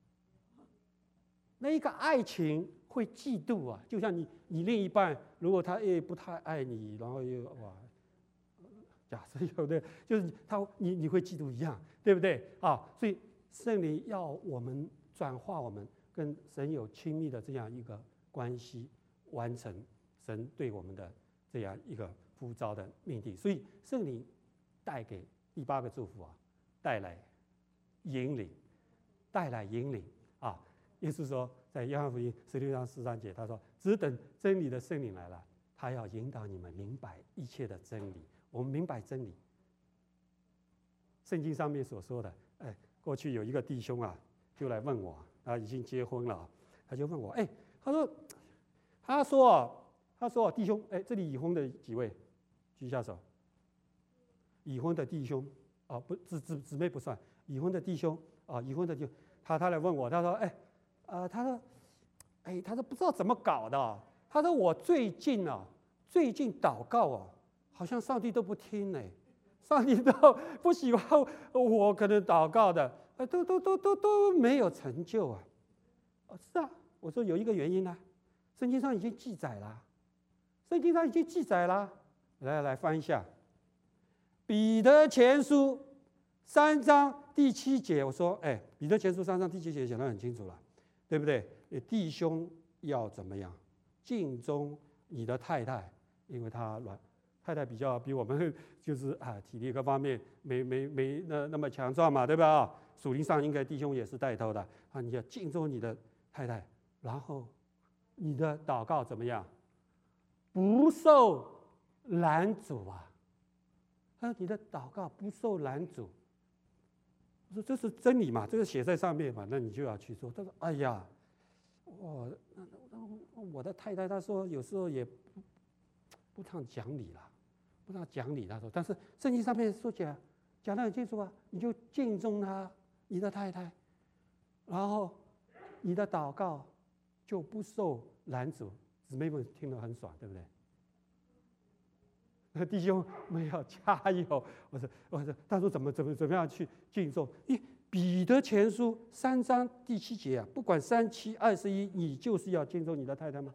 Speaker 1: 那一个爱情会嫉妒啊，就像你另一半，如果他不太爱你，然后又假设有的就是你会嫉妒一样，对不对啊？所以圣灵要我们转化我们跟神有亲密的这样一个关系，完成神对我们的这样一个呼召的命定。所以圣灵带给第8个祝福带来引领，带来引领啊！耶稣说在约翰福音16章13节，他说：“只等真理的圣灵来了，他要引导你们明白一切的真理。”我们明白真理。圣经上面所说的，过去有一个弟兄啊，就来问我，他已经结婚了，他就问我，他说，弟兄，这里已婚的几位，举下手。已婚的弟兄，不，姊妹不算，已婚的弟兄啊，已婚的就他来问我，他说，他说不知道怎么搞的，他说我最近祷告啊，好像上帝都不听呢，上帝都不喜欢我可能祷告的，都没有成就啊。是啊，我说有一个原因呢，圣经上已经记载了，来翻一下。彼得前书3章第7节，我说，彼得前书3章第7节讲得很清楚了，对不对？弟兄要怎么样？敬重你的太太，因为太太比我们就是体力各方面没那么强壮嘛，对吧？属灵上应该弟兄也是带头的啊，你要敬重你的太太，然后你的祷告怎么样？不受拦阻啊！你的祷告不受拦阻。我说这是真理嘛，这个写在上面嘛，那你就要去做。他说：“哎呀，我的太太她说有时候也不常讲理了，不常讲理。”他说，但是圣经上面说讲得很清楚啊，你就敬重你的太太，然后你的祷告就不受拦阻。姊妹们听得很爽，对不对？那弟兄们要加油！我说，他说怎么样去敬重？彼得前书3章第7节啊，不管3、7、21，你就是要敬重你的太太吗？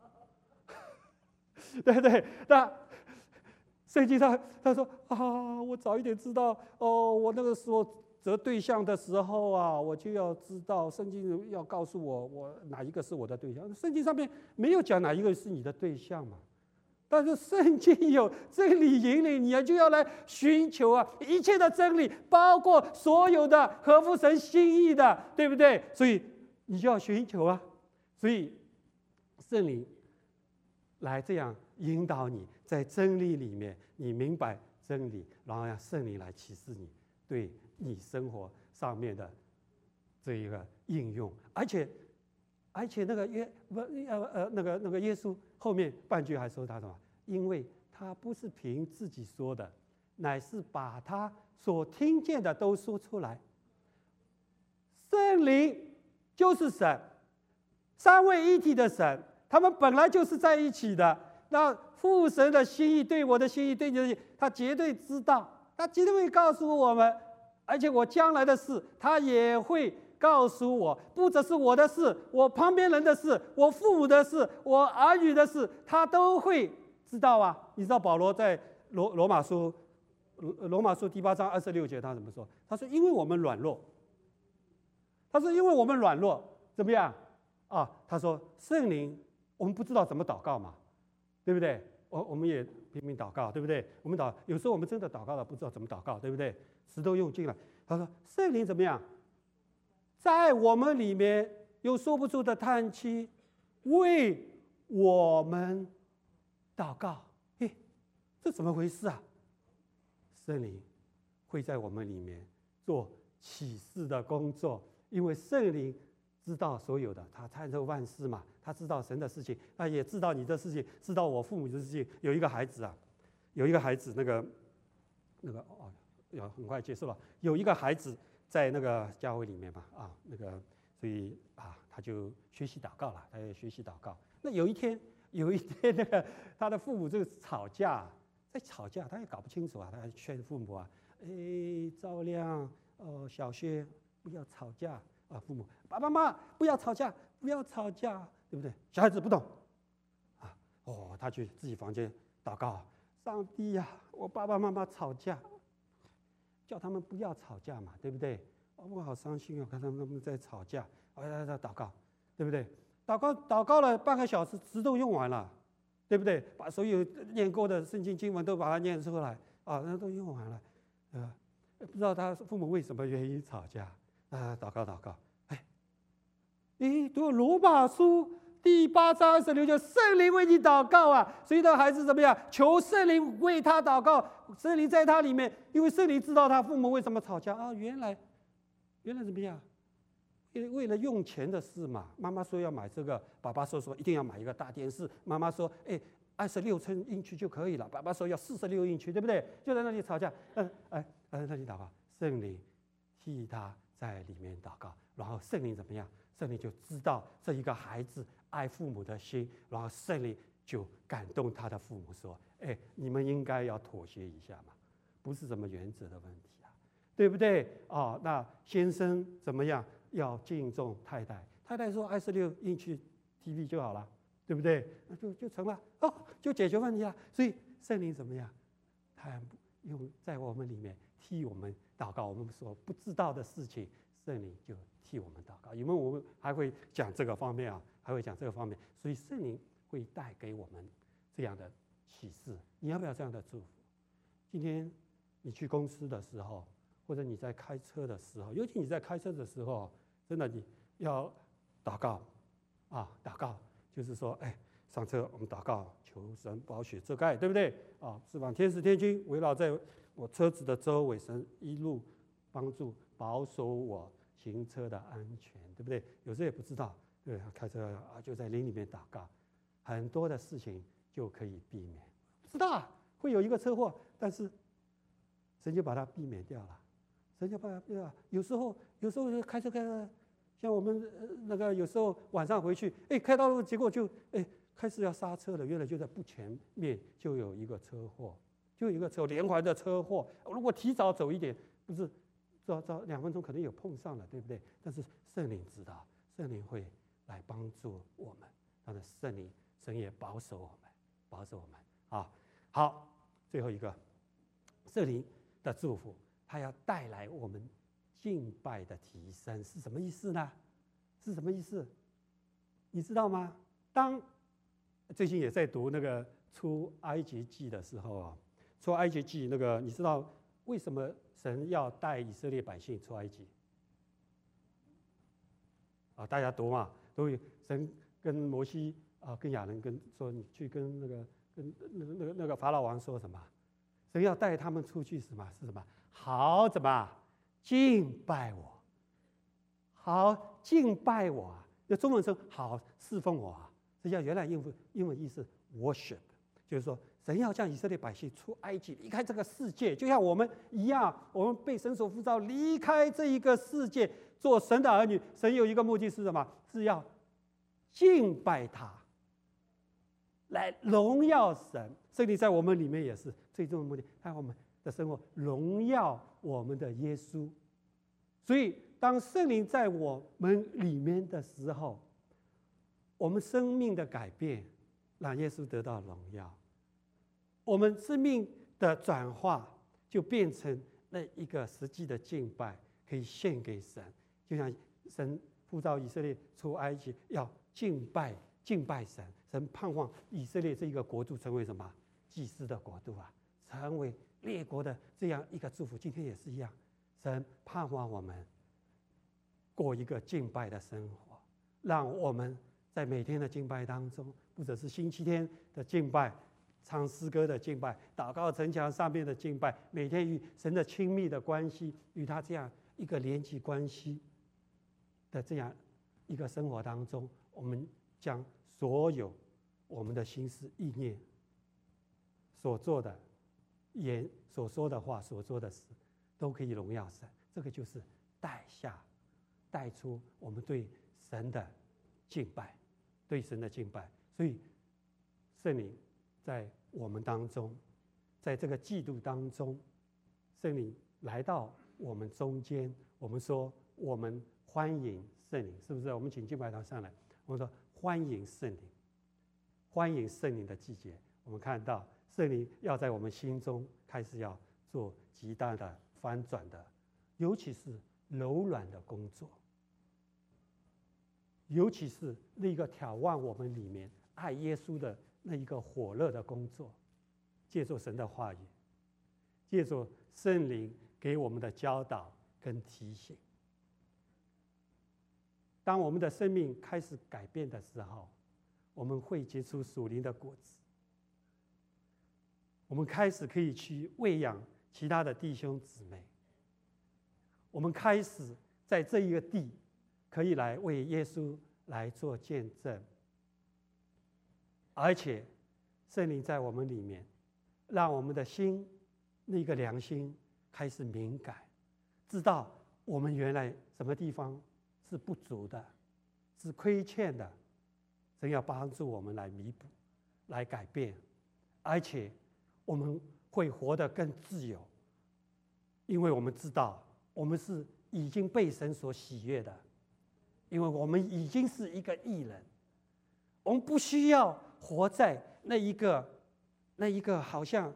Speaker 1: 对不对？那圣经上他说我早一点知道我那个时候择对象的时候啊，我就要知道圣经要告诉我哪一个是我的对象。圣经上面没有讲哪一个是你的对象嘛。但是圣经有真理引领你，就要来寻求啊，一切的真理，包括所有的合乎神心意的，对不对？所以你就要寻求啊。所以圣灵来这样引导你，在真理里面，你明白真理，然后让圣灵来启示你对你生活上面的这一个应用，而且那个耶稣后面半句还说他什么？因为他不是凭自己说的，乃是把他所听见的都说出来。圣灵就是神，三位一体的神，他们本来就是在一起的。那父神的心意对我的心意对你的心意，他绝对知道，他绝对会告诉我们，而且我将来的事，他也会告诉我，不只是我的事，我旁边人的事，我父母的事，我儿女的事，他都会知道啊。你知道保罗在罗马书第8章26节他怎么说？他说因为我们软弱，怎么样啊？他说圣灵我们不知道怎么祷告嘛，对不对？我们也拼命祷告，对不对？有时候我们真的祷告了不知道怎么祷告，对不对？石头用尽了。他说圣灵怎么样，在我们里面有说不出的叹息，为我们祷告。这怎么回事啊？圣灵会在我们里面做启示的工作，因为圣灵知道所有的，他参透万事嘛，他知道神的事情，他也知道你的事情，知道我父母的事情。有一个孩子，要很快结束了。有一个孩子在那个教会里面嘛，所以他就学习祷告了，他也学习祷告。那有一天那个他的父母就吵架，他也搞不清楚啊，他还劝父母啊，赵亮，小薛不要吵架啊，父母爸爸妈妈不要吵架，对不对？小孩子不懂他去自己房间祷告，上帝呀，我爸爸妈妈吵架，叫他们不要吵架嘛，对不对？我好伤心看他们在吵架，在祷告，对不对？祷告了半个小时，词都用完了，对不对？把所有念过的圣经经文都把它念出来那都用完了，不知道他父母为什么原因吵架祷告， 读罗马书第8章26节，圣灵为你祷告啊，所以的孩子怎么样？求圣灵为他祷告，圣灵在他里面，因为圣灵知道他父母为什么吵架啊，原来怎么样？为了用钱的事嘛，妈妈说要买这个，爸爸说一定要买一个大电视，妈妈说26寸英尺就可以了，爸爸说要46英尺，对不对？就在那里吵架，那里祷告，圣灵替他在里面祷告，然后圣灵怎么样？圣灵就知道这一个孩子爱父母的心，然后圣灵就感动他的父母说：“你们应该要妥协一下嘛，不是什么原则的问题啊，对不对？哦，那先生怎么样？要敬重太太，太太说26英尺 TV 就好了，对不对？那就成了哦，就解决问题了。所以圣灵怎么样？他用在我们里面替我们祷告，我们所不知道的事情，圣灵就替我们祷告。因为我们还会讲这个方面啊，所以圣灵会带给我们这样的启示。你要不要这样的祝福？今天你去公司的时候，或者你在开车的时候，尤其你在开车的时候，真的你要祷告啊，祷告就是说，上车我们祷告，求神宝血遮盖，对不对？啊，释放天使天军围绕在我车子的周围，神一路帮助保守我行车的安全，对不对？有时候也不知道，对，开车啊就在灵里面祷告，很多的事情就可以避免。不知道啊，会有一个车祸，但是神就把它避免掉了。神就把它避免掉了。有时候开车，像我们那个有时候晚上回去，开到路，结果就开始要刹车了，原来就在不前面就有一个车祸，连环的车祸。如果提早走一点，不是早2分钟可能有碰上了，对不对？但是圣灵知道，圣灵会来帮助我们，但是神也保守我们啊。好，最后一个圣灵的祝福，它要带来我们敬拜的提升，是什么意思呢？你知道吗？当最近也在读那个出埃及记的时候啊，出埃及记那个，你知道为什么神要带以色列百姓出埃及？啊，大家读嘛，都有神跟摩西啊，跟亚伦说，你去跟那个法老王说什么？神要带他们出去是什么？好怎么敬拜我？好敬拜我啊！就中文说好侍奉我啊，这叫原来英文意思 worship， 就是说神要将以色列百姓出埃及，离开这个世界，就像我们一样，我们被神所呼召离开这一个世界，做神的儿女。神有一个目的是什么？是要敬拜他，来荣耀神。圣灵在我们里面也是最终的目的，让我们的生活荣耀我们的耶稣。所以当圣灵在我们里面的时候，我们生命的改变让耶稣得到荣耀，我们生命的转化就变成那一个实际的敬拜，可以献给神。就像神呼召以色列出埃及，要敬拜神。神盼望以色列这一个国度成为什么？祭司的国度啊，成为列国的这样一个祝福。今天也是一样，神盼望我们过一个敬拜的生活，让我们在每天的敬拜当中，或者是星期天的敬拜、唱诗歌的敬拜、祷告城墙上面的敬拜，每天与神的亲密的关系，与他这样一个连结关系的这样一个生活当中，我们将所有我们的心思意念、所做的言、所说的话、所做的事，都可以荣耀神。这个就是带出我们对神的敬拜，所以圣灵在我们当中，在这个季度当中，圣灵来到我们中间，我们说我们欢迎圣灵，是不是？我们请敬拜团上来，我们说欢迎圣灵，欢迎圣灵的季节。我们看到圣灵要在我们心中开始要做极大的翻转的，尤其是柔软的工作，尤其是那个眺望我们里面爱耶稣的那一个火热的工作，借助神的话语，借助圣灵给我们的教导跟提醒。 当我们的生命开始改变的时候，我们会结出属灵的果子。我们开始可以去喂养其他的弟兄姊妹。我们开始在这一个地，可以来为耶稣来做见证。而且圣灵在我们里面，让我们的心那个良心开始敏感，知道我们原来什么地方是不足的，是亏欠的，神要帮助我们来弥补，来改变，而且我们会活得更自由，因为我们知道我们是已经被神所喜悦的，因为我们已经是一个义人，我们不需要活在那一个好像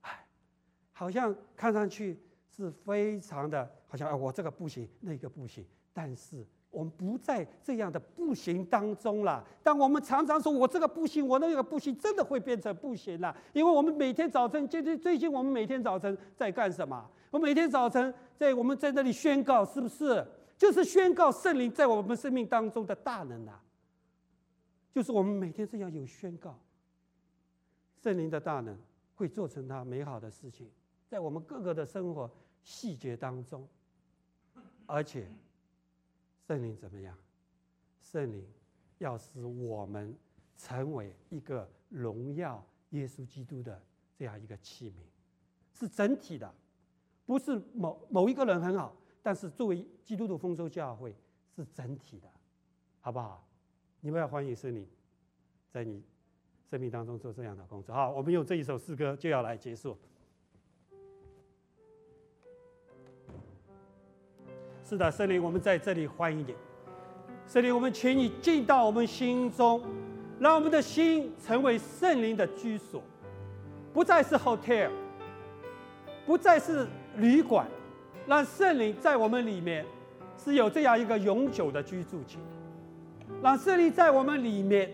Speaker 1: 看上去是非常的，好像我这个不行，那个不行，但是我们不在这样的不行当中了。当我们常常说我这个不行，我那个不行，真的会变成不行了。因为我们每天早晨，最近我们每天早晨在干什么？我每天早晨我们在那里宣告，是不是？就是宣告圣灵在我们生命当中的大能啊！就是我们每天这样有宣告，圣灵的大能会做成他美好的事情，在我们各个的生活细节当中，而且圣灵怎么样？圣灵要使我们成为一个荣耀耶稣基督的这样一个器皿，是整体的，不是某一个人很好，但是作为基督徒丰收教会是整体的，好不好？你们要欢迎圣灵在你生命当中做这样的工作。好，我们用这一首诗歌就要来结束。是的，圣灵，我们在这里欢迎你。圣灵，我们请你进到我们心中，让我们的心成为圣灵的居所，不再是 hotel， 不再是旅馆，让圣灵在我们里面是有这样一个永久的居住权，让圣灵在我们里面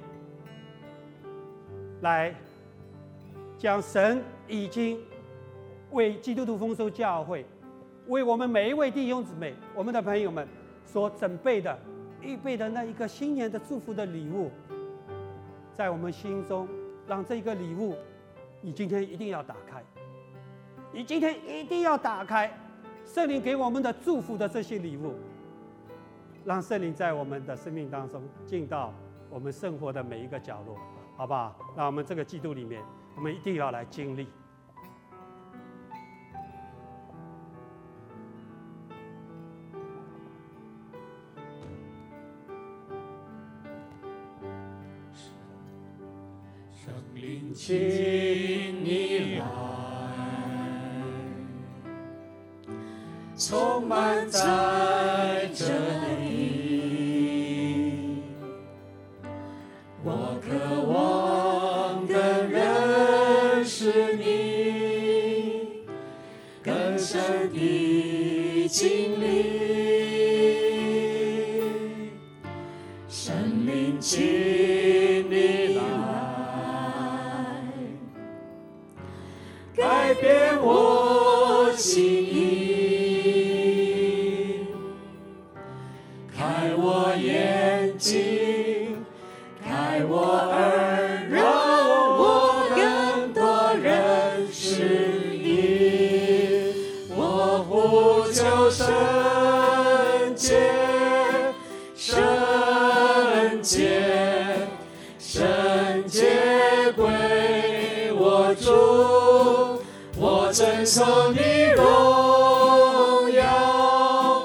Speaker 1: 来将神已经为基督徒丰收教会，为我们每一位弟兄姊妹，我们的朋友们所准备的、预备的那一个新年的祝福的礼物，在我们心中，让这个礼物，你今天一定要打开，你今天一定要打开圣灵给我们的祝福的这些礼物，让圣灵在我们的生命当中进到我们生活的每一个角落，好不好？让我们这个季度里面，我们一定要来经历。
Speaker 2: 圣灵，请你来，充满在这里。我渴望更认识你，更深的经历。圣灵，请你来，改变我心意，开我眼睛，开我耳，让我更多认识你。我呼求圣洁，圣洁，圣洁归我主，我承受你荣耀，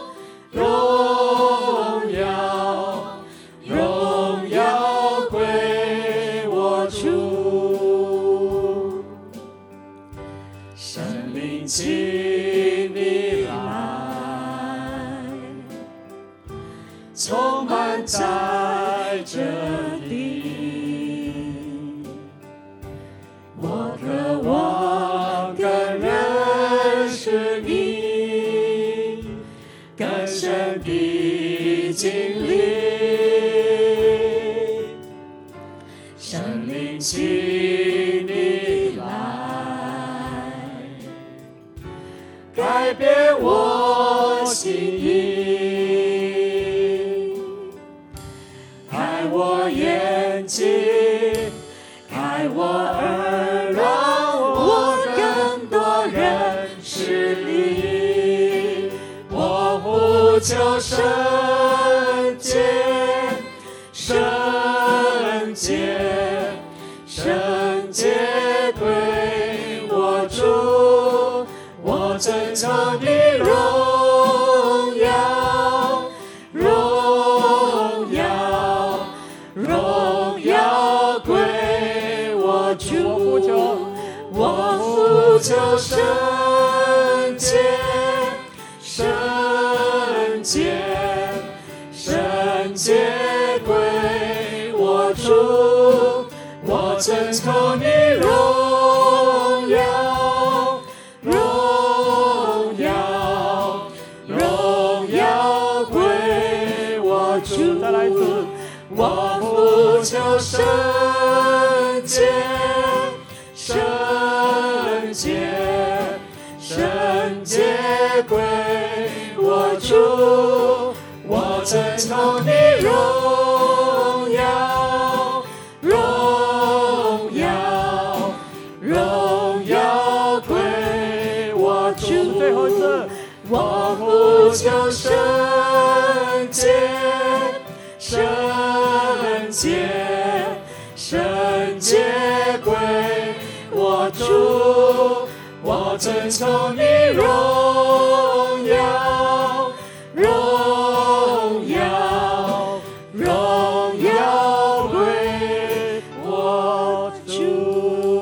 Speaker 2: 荣耀，荣耀归我主。圣灵，请你来，充满在这里。我渴望更认识你，更深的经历。圣灵，请你来，改变我心意， 求圣洁，圣洁，圣洁归我主，我珍藏的荣耀，荣耀，荣耀归我主，我呼求圣洁，圣洁，圣洁归我主，我珍藏的荣耀，荣耀，荣耀归我主。
Speaker 1: 再来一次，
Speaker 2: 我呼求圣洁，圣洁，圣洁归我主，我珍藏的荣耀，荣耀，荣耀归我主。
Speaker 1: 最后一次，
Speaker 2: 我呼求圣洁，圣洁，圣洁归我主，我珍藏的荣耀，荣耀，荣耀归我主。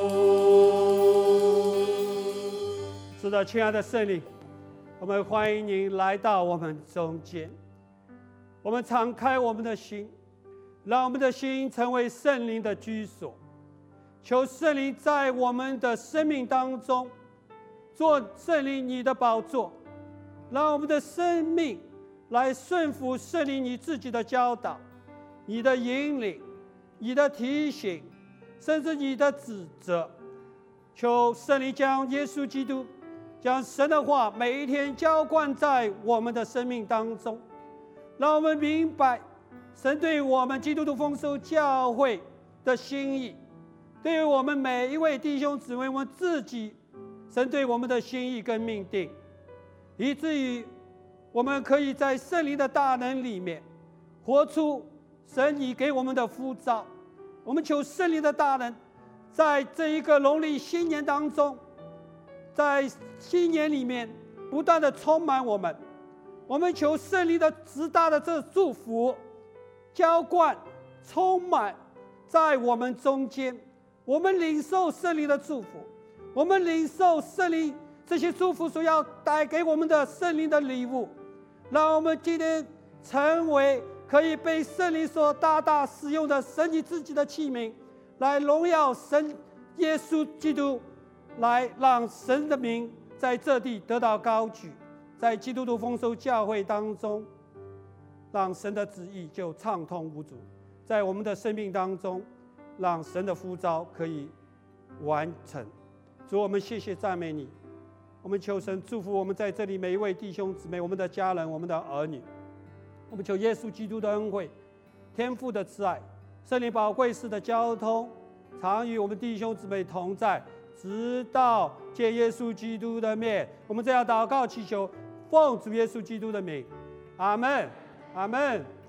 Speaker 1: 是的，亲爱的圣灵，我们欢迎您来到我们中间。我们敞开我们的心，让我们的心成为圣灵的居所。求圣灵在我们的生命当中做圣灵你的宝座，让我们的生命来顺服圣灵你自己的教导、你的引领、你的提醒，甚至你的指责。求圣灵将耶稣基督、将神的话每一天浇灌在我们的生命当中，让我们明白神对我们基督徒丰收教会的心意，对于我们每一位弟兄姊妹，我们自己，神对我们的心意跟命定，以至于我们可以在圣灵的大能里面活出神已给我们的呼召。我们求圣灵的大能在这一个农历新年当中，在新年里面不断的充满我们。我们求圣灵的直大的这祝福浇灌充满在我们中间，我们领受圣灵的祝福，我们领受圣灵这些祝福所要带给我们的圣灵的礼物，让我们今天成为可以被圣灵所大大使用的神你自己的器皿，来荣耀神耶稣基督，来让神的名在这地得到高举，在基督徒丰收教会当中，让神的旨意就畅通无阻，在我们的生命当中，让神的呼召可以完成。主，我们谢谢赞美你，我们求神祝福我们在这里每一位弟兄姊妹，我们的家人，我们的儿女。我们求耶稣基督的恩惠、天父的慈爱、圣灵宝贵式的交通，常与我们弟兄姊妹同在，直到借耶稣基督的面。我们这样祷告祈求，奉主耶稣基督的名，阿们，阿们。